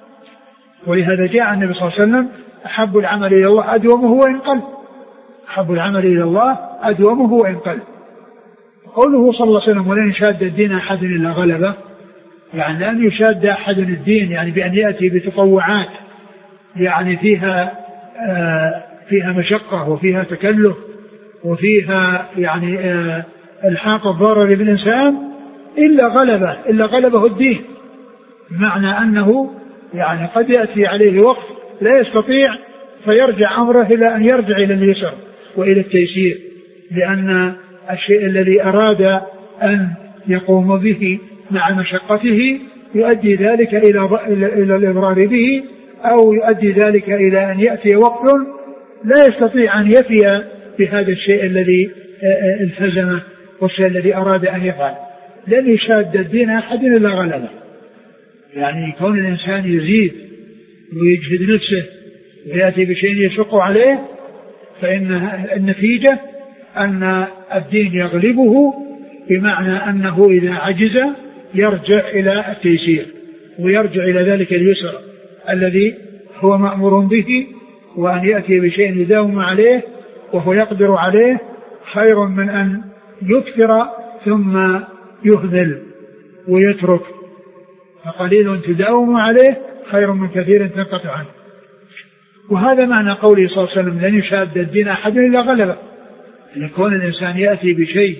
ولهذا جاء النبي صلى الله عليه وسلم أحب العمل إلى الله أدومه وإن قل، أحب العمل إلى الله أدومه وإن قل. قوله صلى الله عليه وسلم ولن يشاد الدين أحد إلا غلبه، يعني لأن يشاد أحد الدين يعني بأن يأتي بتطوعات يعني فيها آه فيها مشقة وفيها تكلف وفيها يعني آه الحاق الضرر بالإنسان إلا غلبه إلا غلبه الدين، بمعنى أنه يعني قد يأتي عليه وقت لا يستطيع فيرجع أمره إلى أن يرجع إلى اليسر وإلى التيسير، لأن الشيء الذي أراد أن يقوم به مع مشقته يؤدي ذلك إلى إلى الإضرار به، أو يؤدي ذلك إلى أن يأتي وقت لا يستطيع أن يفي بهذا الشيء الذي التزمه والشيء الذي أراد أن يفعل. لن يشاد الدين أحد إلا غلبه، يعني كون الإنسان يزيد ويجهد نفسه ويأتي بشيء يشق عليه، فإن النتيجة أن الدين يغلبه، بمعنى أنه إذا عجز يرجع إلى التيسير ويرجع إلى ذلك اليسر الذي هو مأمور به، وأن يأتي بشيء يداوم عليه وهو يقدر عليه خير من أن يكثر ثم يهمل ويترك. فقليل تداوم عليه خير من كثير تنقطع عنه. وهذا معنى قوله صلى الله عليه وسلم لن يشاد الدين أحد إلا غلبه، أن يكون الإنسان يأتي بشيء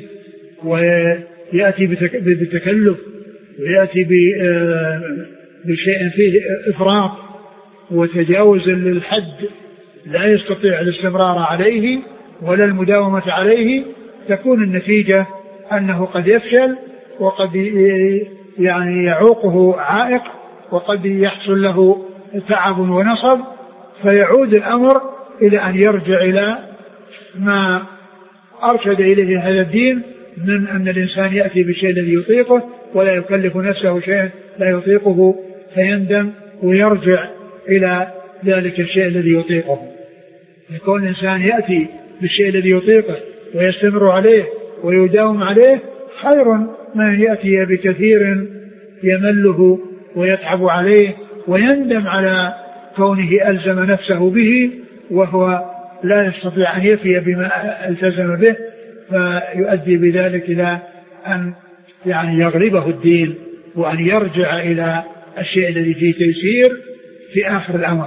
ويأتي بتكلف ويأتي بشيء فيه إفراط وتجاوز للحد لا يستطيع الاستمرار عليه ولا المداومة عليه، تكون النتيجة أنه قد يفشل وقد يعني يعوقه عائق وقد يحصل له تعب ونصب، فيعود الأمر إلى أن يرجع إلى ما أرشد إليه هذا الدين من أن الإنسان يأتي بالشيء الذي يطيقه ولا يكلف نفسه شيء لا يطيقه فيندم ويرجع إلى ذلك الشيء الذي يطيقه. يكون الإنسان يأتي بالشيء الذي يطيقه ويستمر عليه ويداوم عليه خير من يأتي بكثير يمله ويتعب عليه ويندم على كونه ألزم نفسه به وهو لا يستطيع أن يفي بما التزم به، فيؤدي بذلك إلى أن يعني يغلبه الدين وأن يرجع إلى الشيء الذي فيه تيسير في آخر الأمر.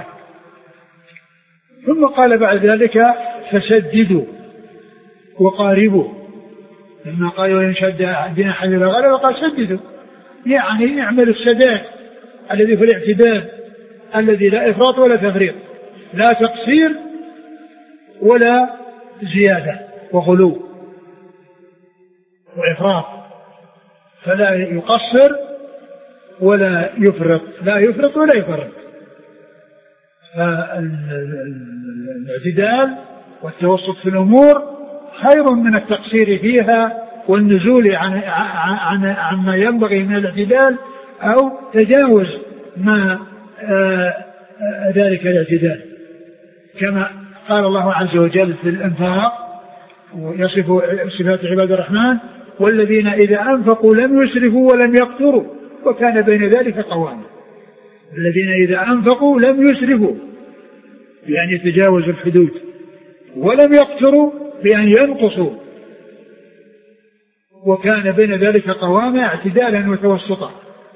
ثم قال بعد ذلك فسددوا وقاربوا، لما قالوا إن شد الدين أحد إلا غلبه قال سددوا، يعني اعمل السداد الذي في الاعتدال الذي لا إفراط ولا تفريط، لا تقصير ولا زيادة وغلو. وإفراط، فلا يقصر ولا يفرط، لا يفرط ولا يفرط. فالاعتدال والتوسط في الأمور خير من التقصير فيها والنزول عن عن عما ينبغي من الاعتدال أو تجاوز ما ذلك الاعتدال، كما قال الله عز وجل في الإنفاق ويصف صفات عباد الرحمن: والذين إذا أنفقوا لم يسرفوا ولم يقتروا وكان بين ذلك قواما. الذين إذا أنفقوا لم يسرفوا بأن يتجاوزوا الحدود، ولم يقتروا بأن ينقصوا، وكان بين ذلك قواما، اعتدالا وتوسطا.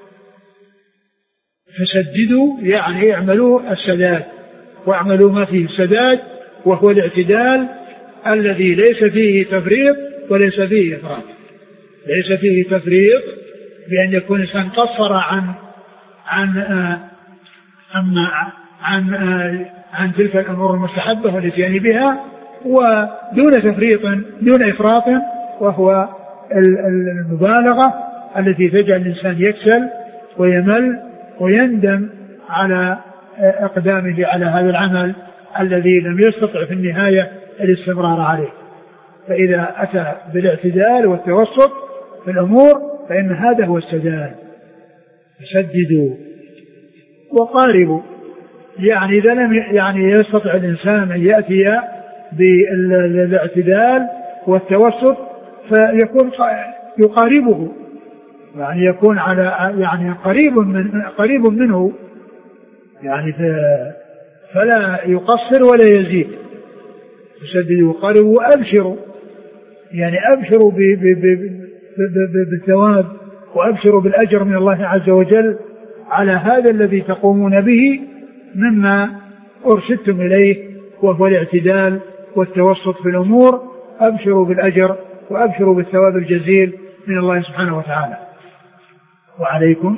فسددوا يعني اعملوا السداد، واعملوا ما فيه السداد، وهو الاعتدال الذي ليس فيه تفريط وليس فيه إفراط. ليس فيه تفريط بأن يكون الإنسان قصر عن عن عن عن, عن, عن تلك الأمور المستحبة والاتيان بها، ودون تفريط دون إفراط، وهو المبالغة التي تجعل الإنسان يكسل ويمل ويندم على إقدامه على هذا العمل الذي لم يستطع في النهاية الاستمرار عليه. فإذا أتى بالاعتدال والتوسط في الأمور فإن هذا هو السداد. سددوا وقاربوا، يعني إذا لم يعني يستطع الإنسان أن يأتي بالاعتدال والتوسط فيكون يقاربه، يعني يكون على يعني قريب من قريب منه، يعني فلا يقصر ولا يزيد. يسددوا وقاربوا وأبشروا، يعني أبشروا بالثواب وأبشروا بالأجر من الله عز وجل على هذا الذي تقومون به مما أرشدتم إليه، وهو الاعتدال والتوسط في الأمور. أبشروا بالأجر وأبشروا بالثواب الجزيل من الله سبحانه وتعالى. وعليكم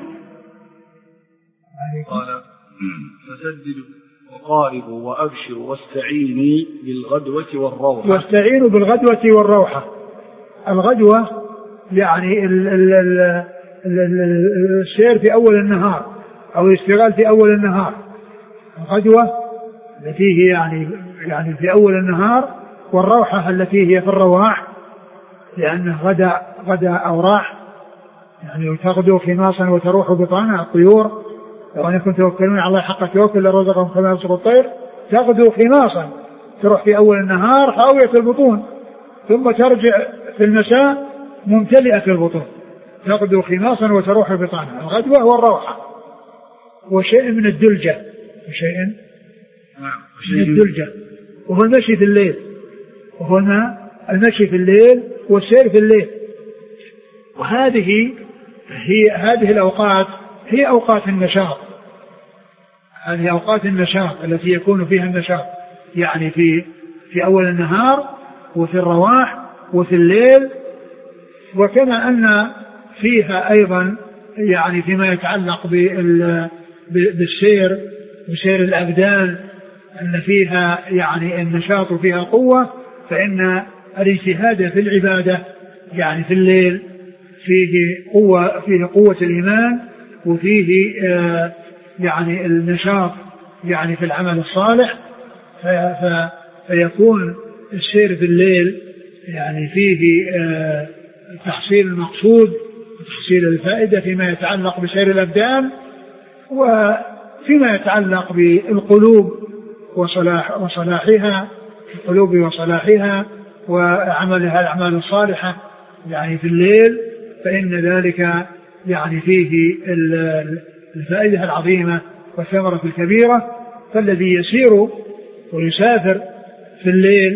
قال: فسددوا وقاربوا وأبشروا واستعينوا بالغدوة والروحة. واستعينوا بالغدوة والروحة. الغدوة يعني ال ال ال ال ال السير في أول النهار أو الاشتغال في أول النهار. الغدوة التي هي يعني يعني في أول النهار، والروحة التي هي في الرواح، لأنه غدا غدا أو راح، يعني تغدو خماصا وتروح بطانا الطيور. لو أنكم توكلون على الله حق توكل لرزقكم كما يرزق الطير. تغدو خماصا، تروح في أول النهار خاوية البطون، ثم ترجع في المساء ممتلئة البطون. تغدو خماصا وتروح بطانا. الغدوة والروحة وشيء من الدلجة، وشيء من الدلجة، وهو المشي في الليل، وهو المشي في الليل والسير في الليل. وهذه هي هذه الأوقات هي أوقات النشاط، هذه أوقات النشاط التي يكون فيها النشاط، يعني في في أول النهار وفي الرواح وفي الليل. وكما أن فيها أيضا يعني فيما يتعلق بالسير وسير الأبدان أن فيها يعني النشاط وفيها قوة، فإن الاجتهاد في العبادة يعني في الليل فيه قوة، فيه قوة الإيمان، وفيه آه يعني النشاط يعني في العمل الصالح. فيكون السير في الليل يعني فيه آه تحصيل المقصود وتحصيل الفائدة فيما يتعلق بسير الأبدان، وفيما يتعلق بالقلوب وصلاح وصلاحها، القلوب وصلاحها وعملها الأعمال الصالحة يعني في الليل. فإن ذلك يعني فيه الفائدة العظيمة والثمرة الكبيرة. فالذي يسير ويسافر في الليل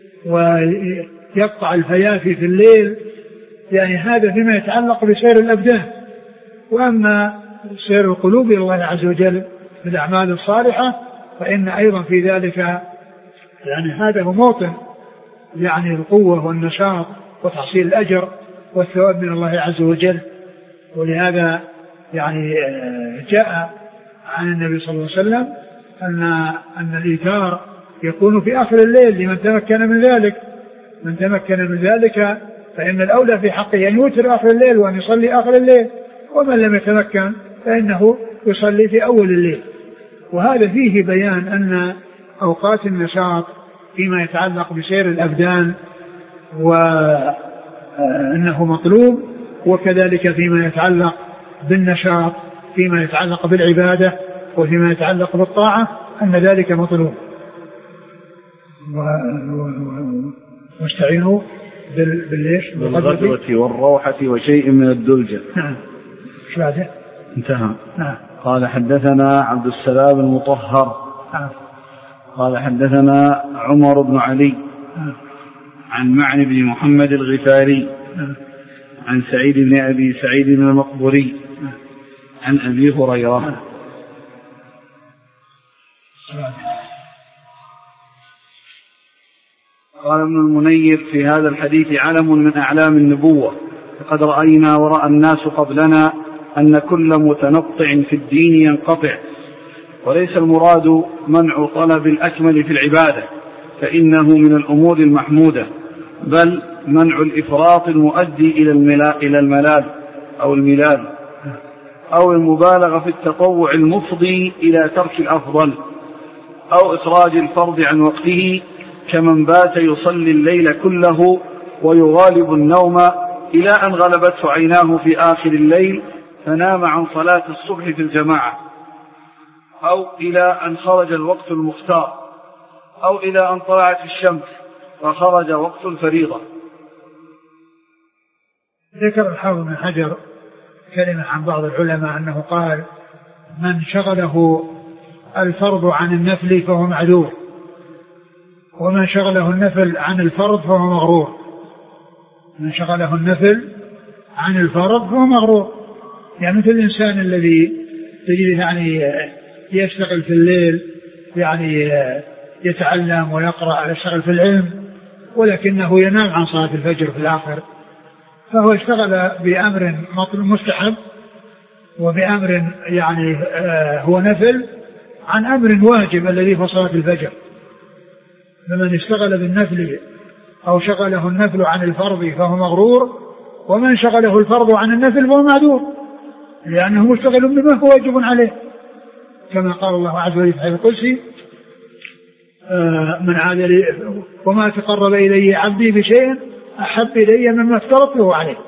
ويقطع الفيافي في الليل يعني هذا فيما يتعلق بسير الأبدان. وأما سير القلوب إلى الله عز وجل بالأعمال الصالحة فإن أيضا في ذلك يعني هذا هو موطن يعني القوة والنشاط وتحصيل الأجر والثواب من الله عز وجل. ولهذا يعني جاء عن النبي صلى الله عليه وسلم أن أن الإيثار يكون في آخر الليل لمن تمكن من ذلك. من تمكن من ذلك فإن الأولى في حقه أن يوتر آخر الليل وأن يصلي آخر الليل، ومن لم يتمكن فإنه يصلي في أول الليل. وهذا فيه بيان أن أوقات النشاط فيما يتعلق بسير الأبدان وأنه مطلوب، وكذلك فيما يتعلق بالنشاط فيما يتعلق بالعبادة وفيما يتعلق بالطاعة أن ذلك مطلوب. واستعينوا بالليش بالغدوة والروحة وشيء من الدلجة. نعم. شو بعده؟ انتهى. نعم. قال حدثنا عبد السلام المطهر. نعم. قال حدثنا عمر بن علي. نعم. عن معن بن محمد الغفاري. نعم. عن سعيد بن أبي سعيد المقبري. نعم. عن أبي هريرة. نعم. قال ابن المنير في هذا الحديث علم من أعلام النبوة، فقد رأينا ورأى الناس قبلنا أن كل متنطع في الدين ينقطع، وليس المراد منع طلب الأكمل في العبادة فإنه من الأمور المحمودة، بل منع الإفراط المؤدي إلى الملال أو الملال أو المبالغة في التطوع المفضي إلى ترك الأفضل، أو إخراج الفرض عن وقته كمن بات يصلي الليل كله ويغالب النوم إلى أن غلبته عيناه في آخر الليل فنام عن صلاة الصبح في الجماعة، أو إلى أن خرج الوقت المختار، أو إلى أن طلعت الشمس فخرج وقت الفريضة. ذكر الحافظ بن حجر كلمة عن بعض العلماء أنه قال من شغله الفرض عن النفل فهو معذور، ومن شغله النفل عن الفرض فهو مغرور. من شغله النفل عن الفرض فهو مغرور، يعني مثل الإنسان الذي تجده يعني يشتغل في الليل، يعني يتعلم ويقرأ يشتغل في العلم، ولكنه ينام عن صلاة الفجر في الآخر، فهو اشتغل بأمر مستحب وبأمر يعني هو نفل عن أمر واجب الذي هو صلاة الفجر. فمن اشتغل بالنفل أو شغله النفل عن الفرض فهو مغرور، ومن شغله الفرض عن النفل فهو معذور، لأنه مشتغل بما هو واجب عليه، كما قال الله عز وجل في الحديث القدسي من عاد لي وما تقرب إلي عبدي بشيء أحب إلي مما افترضته عليه.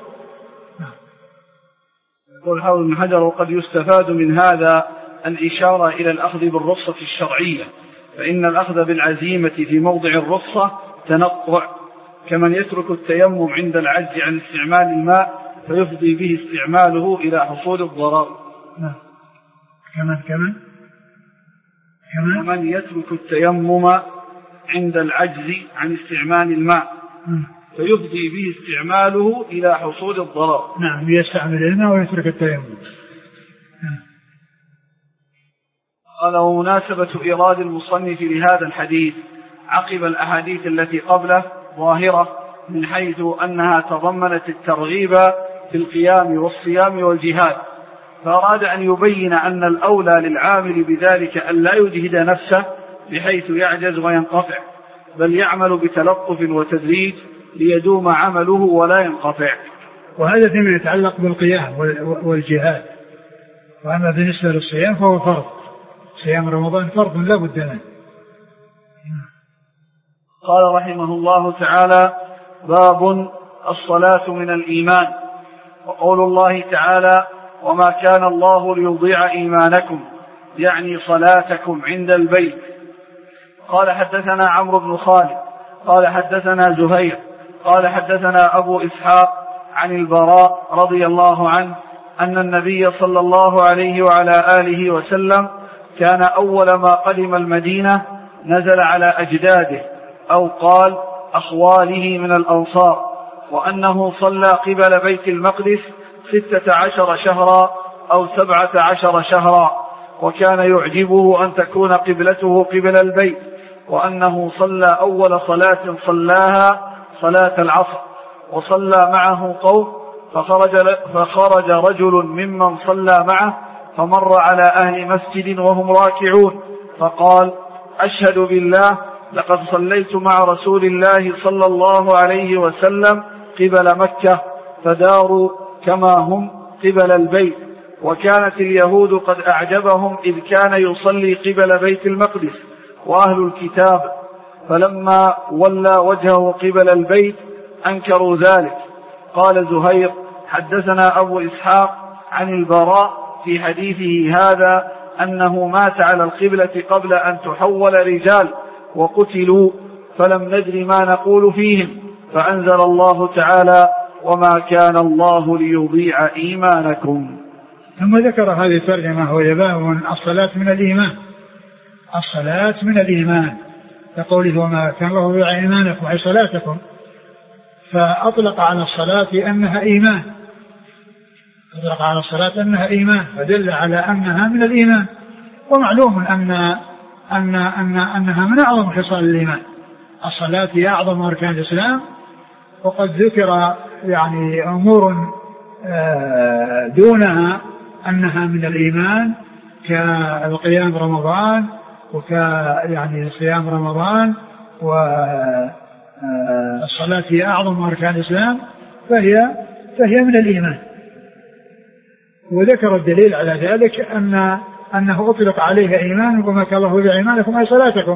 يقول الحافظ بن حجر وقد يستفاد من هذا الإشارة إلى الأخذ بالرخصة الشرعية، فإن الأخذ بالعزيمة في موضع الرخصة تنطع، كمن يترك التيمم عند العجز عن استعمال الماء فيفضي به استعماله إلى حصول الضرر. كمن كمن كمن كمن يترك التيمم عند العجز عن استعمال الماء فيفضي به استعماله إلى حصول الضرر. نعم، يستعمل الماء ويترك التيمم. قال ومناسبة إيراد المصنف لهذا الحديث عقب الأحاديث التي قبله ظاهرة، من حيث أنها تضمنت الترغيب في القيام والصيام والجهاد، فأراد أن يبين أن الأولى للعامل بذلك أن لا يجهد نفسه بحيث يعجز وينقطع، بل يعمل بتلطف وتدريج ليدوم عمله ولا ينقطع. وهذا فيما يتعلق بالقيام والجهاد. وأما بالنسبة للصيام فهو فرض، صيام رمضان فرض لا بد منه. قال رحمه الله تعالى باب الصلاة من الإيمان. وقول الله تعالى وما كان الله ليضيع إيمانكم، يعني صلاتكم عند البيت. قال حدثنا عمرو بن خالد قال حدثنا زهير قال حدثنا أبو إسحاق عن البراء رضي الله عنه أن النبي صلى الله عليه وعلى آله وسلم كان أول ما قدم المدينة نزل على أجداده أو قال أخواله من الأنصار، وأنه صلى قبل بيت المقدس ستة عشر شهرا أو سبعة عشر شهرا، وكان يعجبه أن تكون قبلته قبل البيت، وأنه صلى أول صلاة صلاها صلاة العصر، وصلى معه قوم فخرج, فخرج رجل ممن صلى معه فمر على أهل مسجد وهم راكعون فقال أشهد بالله لقد صليت مع رسول الله صلى الله عليه وسلم قبل مكة فداروا كما هم قبل البيت. وكانت اليهود قد أعجبهم إذ كان يصلي قبل بيت المقدس وأهل الكتاب، فلما ولى وجهه قبل البيت أنكروا ذلك. قال زهير حدثنا أبو إسحاق عن البراء في حديثه هذا أنه مات على القبلة قبل أن تحول رجال وقتلوا، فلم ندر ما نقول فيهم، فأنزل الله تعالى وما كان الله ليضيع إيمانكم. ثم ذكر هذه الترجمة وهي باب الصلاة من الإيمان. الصلاة من الإيمان كقوله وما كان الله ليضيع إيمانكم أي صلاتكم، فأطلق على الصلاة أنها إيمان، أطلق على الصلاة أنها إيمان فدل على أنها من الإيمان. ومعلوم أن أن أن أنها من أعظم خصال الإيمان. الصلاة هي أعظم أركان الإسلام، وقد ذكر يعني أمور دونها أنها من الإيمان كالقيام رمضان وك يعني صيام رمضان، والصلاة هي أعظم أركان الإسلام فهي فهي من الإيمان. وذكر الدليل على ذلك أن أنه أطلق عليها إيمان وما كان الله بإيمانكم أي صلاتكم.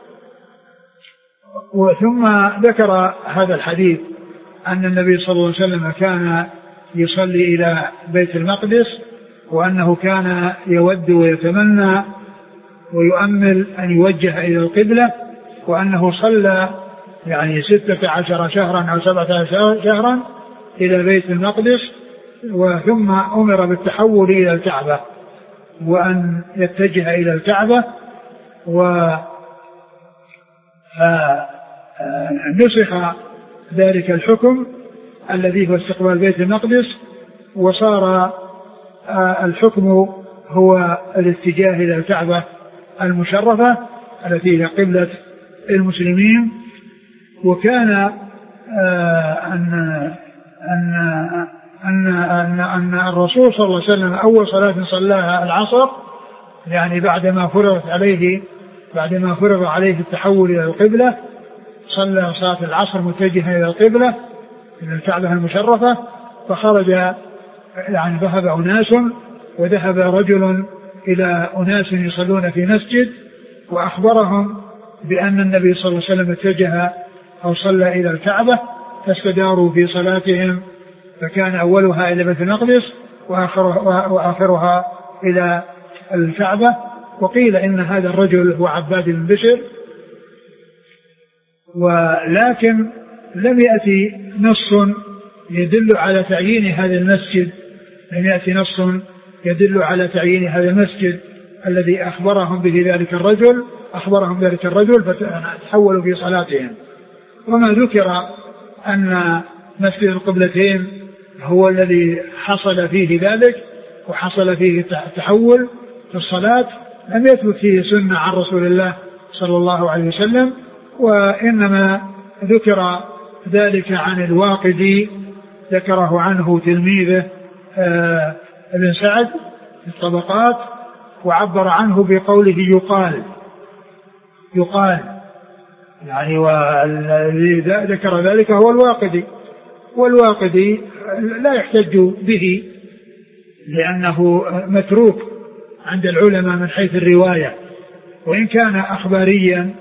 وثم ذكر هذا الحديث أن النبي صلى الله عليه وسلم كان يصلي إلى بيت المقدس، وأنه كان يود ويتمنى ويؤمل أن يوجه إلى القبلة، وأنه صلى يعني ستة عشر شهرا أو سبعة عشر شهرا إلى بيت المقدس، وثم أمر بالتحول إلى الكعبة وأن يتجه إلى الكعبة، ونسخ ذلك الحكم الذي هو استقبال بيت المقدس، وصار الحكم هو الاتجاه إلى الكعبة المشرفة التي هي قبلة المسلمين. وكان أن أن أن أن أن الرسول صلى الله عليه وسلم أول صلاة صلاها العصر، يعني بعدما فرض عليه بعدما فرض عليه التحول إلى القبلة صلى صلاة العصر متجها إلى القبلة إلى الكعبة المشرفة. فخرج يعني ذهب أناس وذهب رجل إلى أناس يصلون في مسجد وأخبرهم بأن النبي صلى الله عليه وسلم اتجه أو صلى إلى الكعبة، فاستداروا في صلاتهم، فكان أولها إلى بيت المقدس وآخرها إلى الكعبة. وقيل إن هذا الرجل هو عباد بن بشر، ولكن لم يأتي نص يدل على تعيين هذا المسجد، لم يأتي نص يدل على تعيين هذا المسجد الذي أخبرهم به ذلك الرجل أخبرهم ذلك الرجل فتحولوا في صلاتهم. وما ذكر أن مسجد القبلتين هو الذي حصل فيه ذلك وحصل فيه التحول في الصلاة لم يثبت فيه سنة عن رسول الله صلى الله عليه وسلم، وإنما ذكر ذلك عن الواقدي، ذكره عنه تلميذه آه ابن سعد في الطبقات، وعبر عنه بقوله يقال يقال يعني، والذي ذكر ذلك هو الواقدي. والواقدي لا يحتج به لأنه متروك عند العلماء من حيث الرواية، وإن كان أخباريا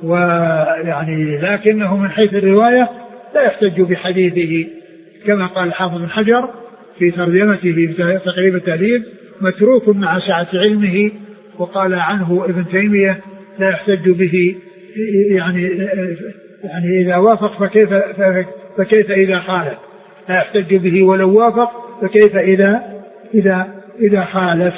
ويعني لكنه من حيث الرواية لا يحتج بحديثه، كما قال الحافظ بن حجر في ترجمته في تقريب التهذيب متروك مع سعة علمه. وقال عنه ابن تيمية لا يحتج به يعني يعني إذا وافق فكيف فكيف إذا خالف، لا يحتج به ولو وافق فكيف إذا إذا إذا خالف.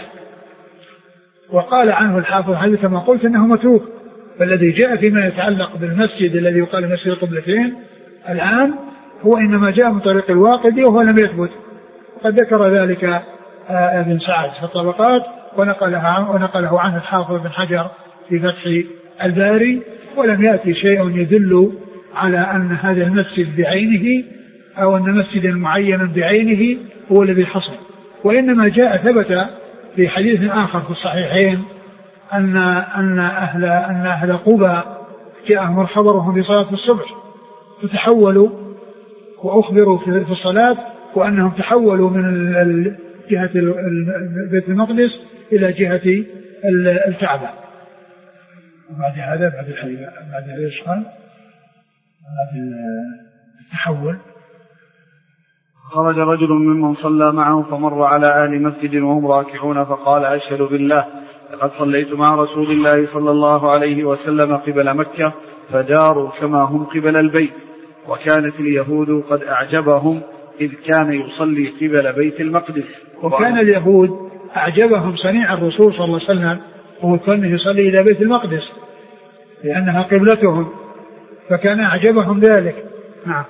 وقال عنه الحافظ حديث كما قلت أنه متروك، فالذي جاء فيما يتعلق بالمسجد الذي يقال مسجد القبلتين الآن هو إنما جاء من طريق الواقدي وهو لم يثبت، وقد ذكر ذلك ابن سعد في الطبقات ونقله, ونقله عنه الحافظ بن حجر في فتح الباري، ولم يأتي شيء يدل على أن هذا المسجد بعينه أو أن مسجد معين بعينه هو الذي حصل، وإنما جاء ثبت في حديث آخر في الصحيحين أن أن أهل أن أهل قبى جاءهم خبرهم بصلاة الصبح فتحولوا وأخبروا في الصلاة وأنهم تحولوا من جهة بيت المقدس إلى جهة الكعبة. بعد هذا بعد الحديث بعد هذا الشهر بعد التحول خرج رجل ممن صلى معه فمر على أهل مسجد وهم راكعون فقال أشهد بالله لقد صليت مع رسول الله صلى الله عليه وسلم قبل مكة فداروا كما هم قبل البيت وكانت اليهود قد أعجبهم إذ كان يصلي قبل بيت المقدس. وكان اليهود أعجبهم صنيع الرسول صلى الله عليه وسلم وهو كان يصلي إلى بيت المقدس لأنها قبلتهم فكان أعجبهم ذلك. نعم.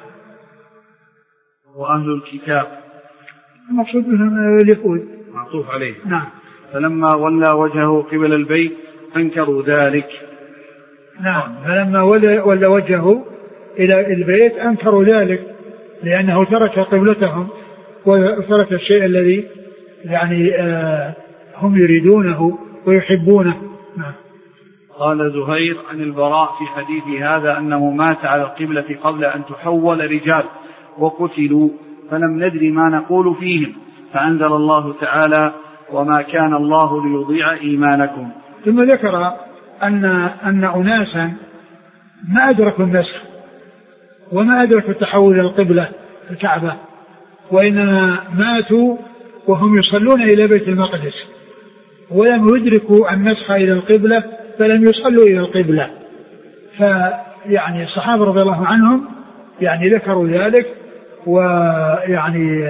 وأهل الكتاب المقصود منهم اليهود معطوف عليه. نعم. فلما ولى وجهه قبل البيت أنكروا ذلك. نعم. فلما ولى وجهه إلى البيت أنكروا ذلك لأنه ترك قبلتهم وترك الشيء الذي يعني آه هم يريدونه ويحبونه. نعم. قال زهير عن البراء في حديث هذا أنه مات على القبلة قبل أن تحول رجال وقتلوا فلم ندري ما نقول فيهم فأنزل الله تعالى وما كان الله ليضيع إيمانكم. ثم ذكر أن, أن أناسا ما أدركوا النسخ وما أدركوا التحول إلى القبلة الكعبة وإنما ماتوا وهم يصلون إلى بيت المقدس ولم يدركوا النسخ إلى القبلة فلم يصلوا إلى القبلة. فيعني الصحابة رضي الله عنهم يعني ذكروا ذلك ويعني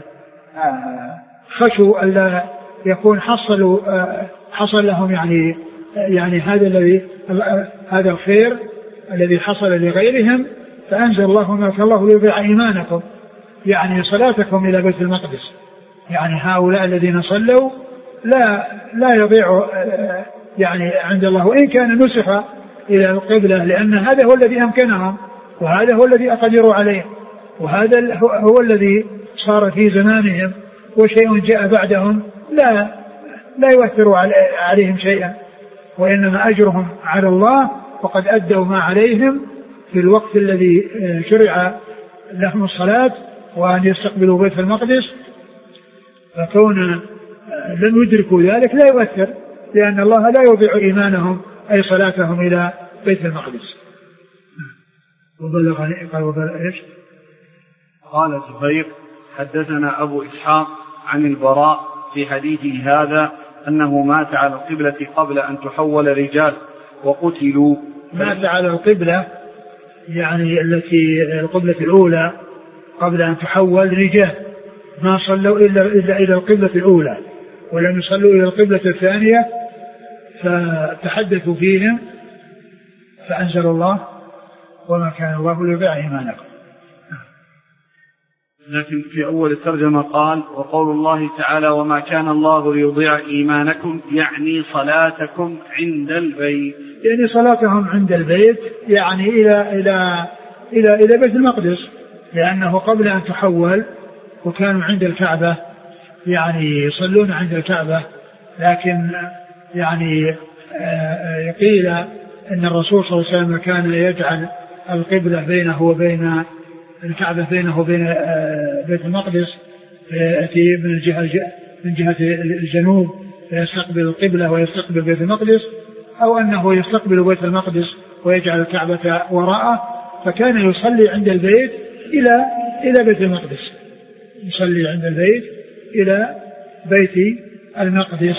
خشوا ألا يكون حصلوا حصل لهم يعني يعني هذا الذي هذا الخير الذي حصل لغيرهم فأنزل الله ما كان الله ليضيع إيمانكم يعني صلاتكم إلى بيت المقدس. يعني هؤلاء الذين صلوا لا لا يضيع يعني عند الله وإن كان نسخ إلى القبلة لأن هذا هو الذي أمكنهم وهذا هو الذي أقدروا عليه وهذا هو الذي صار في زمانهم وشيء جاء بعدهم لا لا يؤثر عليهم شيئا وإنما أجرهم على الله وقد أدوا ما عليهم في الوقت الذي شرع لهم الصلاة وأن يستقبلوا بيت المقدس فكون لم يدركوا ذلك لا يؤثر لأن الله لا يضيع إيمانهم أي صلاتهم إلى بيت المقدس. وبلغني قال وبلغ إيش؟ قال زهير حدثنا أبو إسحاق عن البراء في حديثه هذا أنه مات على القبلة قبل أن تحول رجال وقتلوا. مات على القبلة يعني التي القبلة الأولى قبل أن تحول رجال ما صلوا إلا إلى القبلة الأولى ولم يصلوا إلى القبلة الثانية فتحدثوا فيهم فأنزل الله وما كان الله ليضيع إيمانكم. لكن في أول الترجمة قال وقول الله تعالى وما كان الله ليضيع إيمانكم يعني صلاتكم عند البيت يعني صلاتهم عند البيت يعني إلى إلى إلى إلى بيت المقدس لأنه قبل أن تحول وكانوا عند الكعبة يعني يصلون عند الكعبة لكن يعني قيل أن الرسول صلى الله عليه وسلم كان يجعل القبلة بينه وبين الكعبة بينه وبين بيت المقدس يأتي من الجهة من جهة الجنوب فيستقبل القبلة ويستقبل بيت المقدس أو أنه يستقبل بيت المقدس ويجعل الكعبة وراءه فكان يصلي عند البيت إلى إلى بيت المقدس يصلي عند البيت إلى بيت المقدس.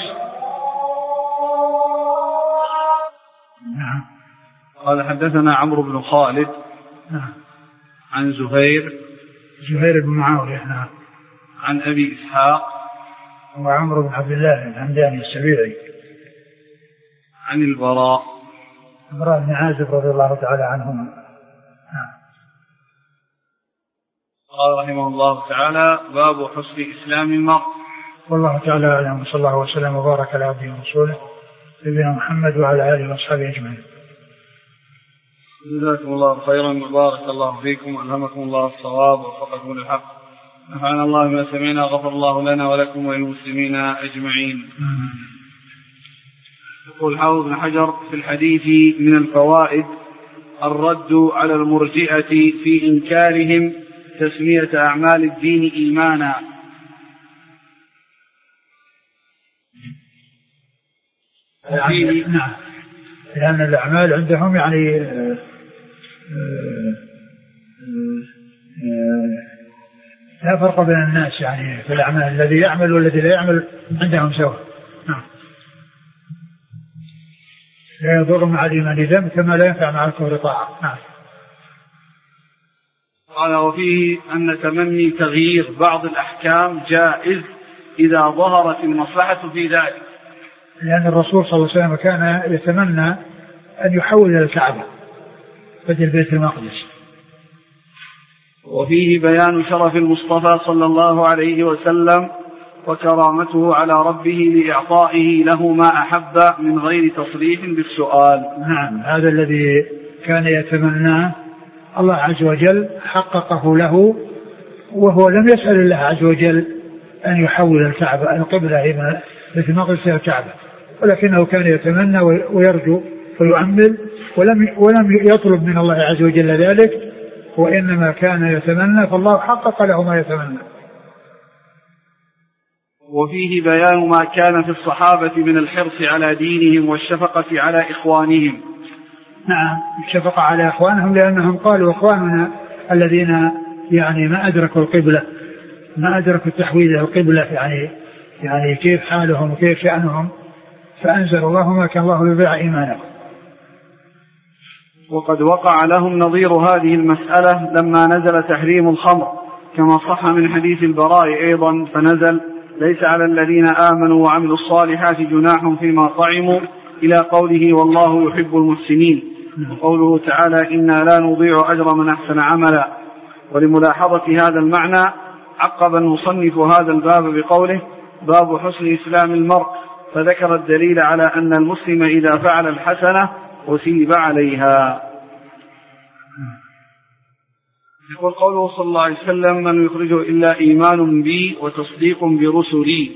نعم. قال حدثنا عمرو بن خالد نعم. عن زهير زهير بن معاوية نعم. عن أبي إسحاق وعمرو بن عبد الله الحمداني السبيعي عن البراء البراء بن عازب رضي الله تعالى عنهما. نعم. قال رحمه الله تعالى باب حسن إسلام المرء. والله تعالى أعلم وصلى الله وسلم وبارك على عبده ورسوله نبينا محمد وعلى آله وأصحابه أجمعين. جزاكم الله خيرا وبارك الله فيكم وألهمكم الله الصواب ووفقكم للحق. نفعنا الله بما سمعنا غفر الله لنا ولكم وللمسلمين أجمعين. يقول الحافظ بن حجر في الحديث من الفوائد الرد على المرجئة في إنكارهم تسمية أعمال الدين إيمانا؟ يعني نعم، لأن الأعمال عندهم يعني لا فرق بين الناس يعني في الأعمال، الذي يعمل والذي لا يعمل عندهم سواء. نعم. لا يضر مع الإيمان ذنب كما لا ينفع مع الكفر طاعة. نعم. قال وفيه أن تمني تغيير بعض الأحكام جائز إذا ظهرت المصلحة في ذلك، لأن الرسول صلى الله عليه وسلم كان يتمنى أن يحول إلى الكعبة بدل بيت المقدس. وفيه بيان شرف المصطفى صلى الله عليه وسلم وكرامته على ربه لإعطائه له ما أحب من غير تصريح بالسؤال. نعم، هذا الذي كان يتمناه الله عز وجل حققه له، وهو لم يسأل الله عز وجل أن يحول الكعبة القبلة إلى بيت المقدس إلى الكعبة، ولكنه كان يتمنى ويرجو ويؤمل، ولم ولم يطلب من الله عز وجل ذلك، وإنما كان يتمنى فالله حقق له ما يتمنى. وفيه بيان ما كان في الصحابة من الحرص على دينهم والشفقة على إخوانهم. نعم، الشفقة على إخوانهم، لأنهم قالوا إخواننا الذين يعني ما أدركوا القبلة، ما أدركوا تحويل القبلة، يعني يعني كيف حالهم وكيف شأنهم، فأنزل الله ما كان الله يضيع إيمانهم. وقد وقع لهم نظير هذه المسألة لما نزل تحريم الخمر، كما صح من حديث البراء أيضا، فنزل ليس على الذين آمنوا وعملوا الصالحات جناح فيما طعموا إلى قوله والله يحب المحسنين، وقوله تعالى إنا لا نضيع أجر من أحسن عملا. ولملاحظة هذا المعنى عقب المصنف هذا الباب بقوله باب حسن إسلام المرء، فذكر الدليل على أن المسلم إذا فعل الحسنة أثيب عليها. يقول قوله صلى الله عليه وسلم من يخرجه إلا إيمان بي وتصديق برسلي،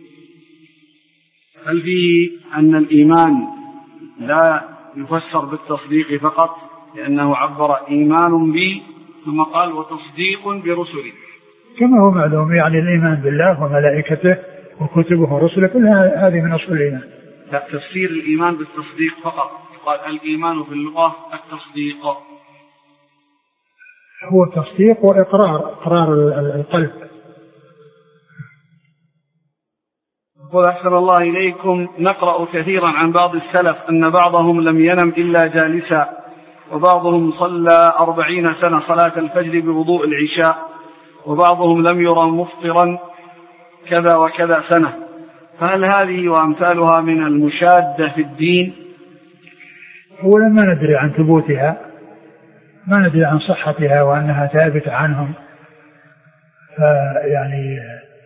هل فيه أن الإيمان لا يفسر بالتصديق فقط لأنه عبر إيمان بي ثم قال وتصديق برسلي؟ كما هو معلوم يعني الإيمان بالله وملائكته وكتبه ورسله كلها هذه من أصول الإيمان. لا، تفسير الإيمان بالتصديق فقط، قال الإيمان في اللغة التصديق، هو تصديق وإقرار، إقرار القلب. قل أحسن الله إليكم، نقرأ كثيرا عن بعض السلف أن بعضهم لم ينم إلا جالسا، وبعضهم صلى أربعين سنة صلاة الفجر بوضوء العشاء، وبعضهم لم يرى مفطرا كذا وكذا سنة، فهل هذه وأمثالها من المشادة في الدين؟ هو لما ندري عن ثبوتها، ما ندري عن صحتها وأنها ثابتة عنهم، فيعني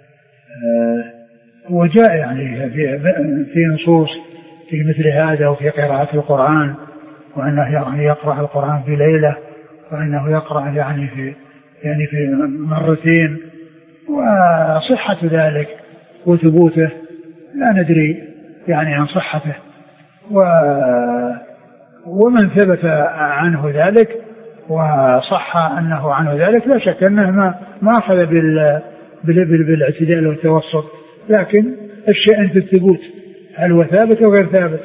وجاء يعني في, في نصوص في مثل هذا وفي قراءة القرآن، وأنه يعني يقرأ القرآن في ليلة، وأنه يقرأ يعني في يعني في مرتين، وصحة ذلك وثبوته لا ندري يعني عن صحته، و ومن ثبت عنه ذلك وصح أنه عنه ذلك لا شك أنه ما ما أخذ بال بالاعتدال والتوسط، لكن الشيء في الثبوت، هل هو ثابت أو غير ثابت.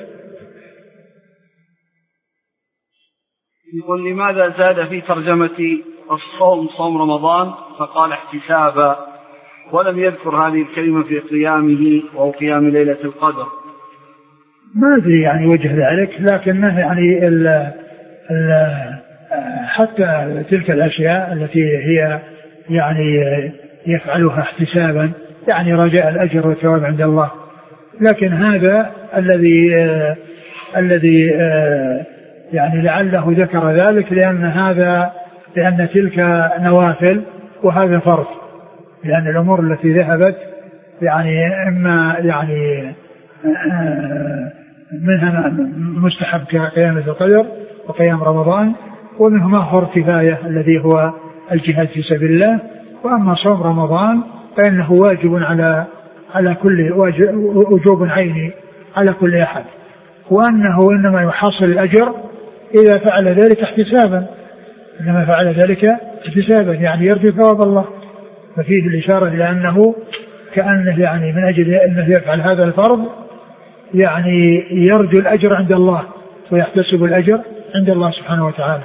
يقول لماذا زاد في ترجمة الصوم صوم رمضان فقال احتسابا، ولم يذكر هذه الكلمة في قيامه أو قيام ليلة القدر؟ ما أدري يعني وجه ذلك، لكنه يعني ال ال حتى تلك الأشياء التي هي يعني يفعلها احتسابا يعني رجاء الأجر والثواب عند الله، لكن هذا الذي آه الذي آه يعني لعله ذكر ذلك لأن هذا لأن تلك نوافل وهذا فرض، لأن الأمور التي ذهبت يعني إما يعني آه منها مستحب كقيام القدر وقيام رمضان، ومنه ما هو كفاية الذي هو الجهاد في سبيل الله، وأما صوم رمضان فإنه واجب على على كل واجب وجوب عيني على كل أحد، وأنه إنما يحصل الأجر إذا فعل ذلك احتسابا، إنما فعل ذلك احتسابا يعني يرجو ثواب الله. ففيه الإشارة إلى أنه كأنه يعني من أجل أنه يفعل هذا الفرض يعني يرجو الأجر عند الله ويحتسب الأجر عند الله سبحانه وتعالى.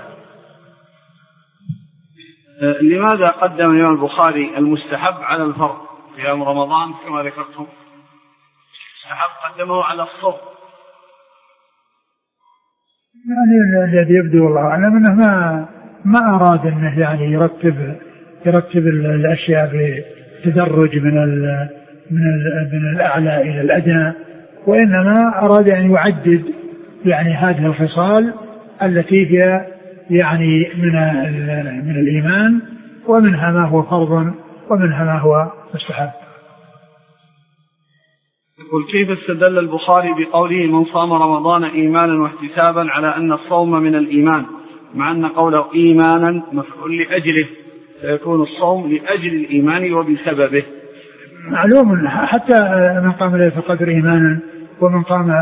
لماذا قدم الإمام البخاري المستحب على الفرض في يوم رمضان كما ذكرتم؟ المستحب قدمه على الصوم. يعني الذي يبدو والله أعلم أنه ما ما أراد أنه يعني يرتب يرتب الأشياء بتدرج من ال من ال من الأعلى إلى الأدنى، وإنما أراد أن يعدد يعني هذه الخصال التي هي يعني من من الإيمان، ومنها ما هو فرض ومنها ما هو مستحب. يقول كيف استدل البخاري بقوله من صام رمضان إيمانا واحتسابا على أن الصوم من الإيمان، مع أن قوله إيمانا مفعول لأجله، فيكون الصوم لأجل الإيمان وبسببه؟ معلوم حتى من قام ليلة القدر إيمانا ومن قام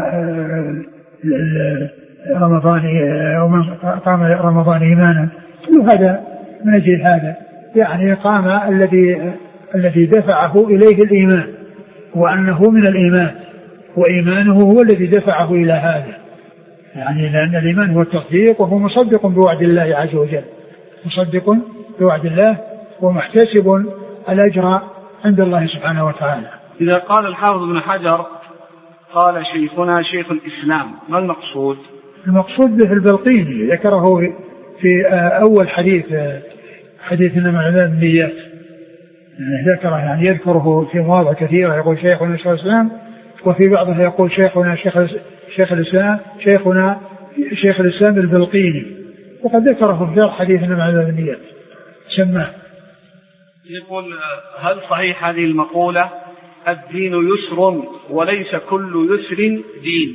رمضان ومن قام رمضان إيمانا كل هذا من أجل هذا، يعني قام الذي الذي دفعه إليه الإيمان وأنه من الإيمان، وإيمانه هو الذي دفعه إلى هذا، يعني لأن الإيمان هو التصديق وهو مصدق بوعد الله عز وجل، مصدق بوعد الله ومحتسب الأجر عند الله سبحانه وتعالى. إذا قال الحافظ ابن حجر قال شيخنا شيخ الإسلام، ما المقصود؟ المقصود به البلقيني، ذكره في أول حديث حديث إنما الأعمال بالنيات، يعني ذكره يعني يذكره في مواضع كثيرة، يقول شيخنا شيخ الإسلام، وفي بعضها يقول شيخنا شيخ شيخ الإسلام شيخنا شيخ الإسلام البلقيني، وقد ذكره في حديث إنما الأعمال بالنيات سماه. يقول هل صحيح هذه المقولة الدين يسر وليس كل يسر دين؟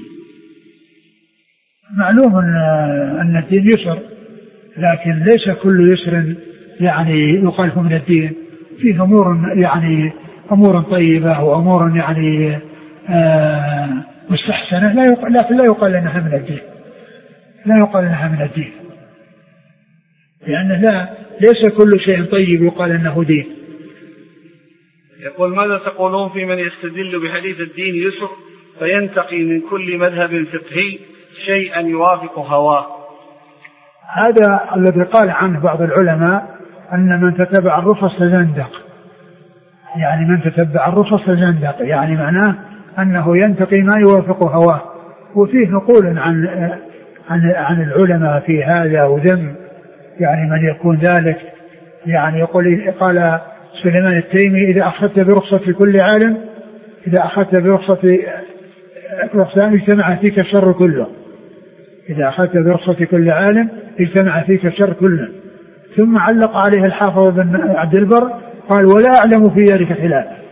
معلوم أن الدين يسر، لكن ليس كل يسر يعني يقال من الدين، فيه أمور يعني أمور طيبة وأمور يعني آه مستحسنة، لا يقال لكن لا يقال أنها من الدين، لا يقال أنها من الدين، لأن لا ليس كل شيء طيب يقال أنه دين. يقول ماذا تقولون في من يستدل بحديث الدين يسر فينتقي من كل مذهب فقهي شيئا يوافق هواه؟ هذا الذي قال عنه بعض العلماء أن من تتبع الرخص زندق، يعني من تتبع الرخص زندق، يعني معناه أنه ينتقي ما يوافق هواه. وفيه نقول عن عن عن العلماء في هذا وذم يعني من يكون ذلك، يعني يقول قال سليمان التيمي إذا أخذت برخصة كل عالم إذا أخذت برخصة رخصة اجتمع فيك الشر كله، إذا أخذت برخصة كل عالم اجتمع فيك الشر كله. ثم علق عليه الحافظ بن عبد البر قال ولا أعلم في ذلك خلاف،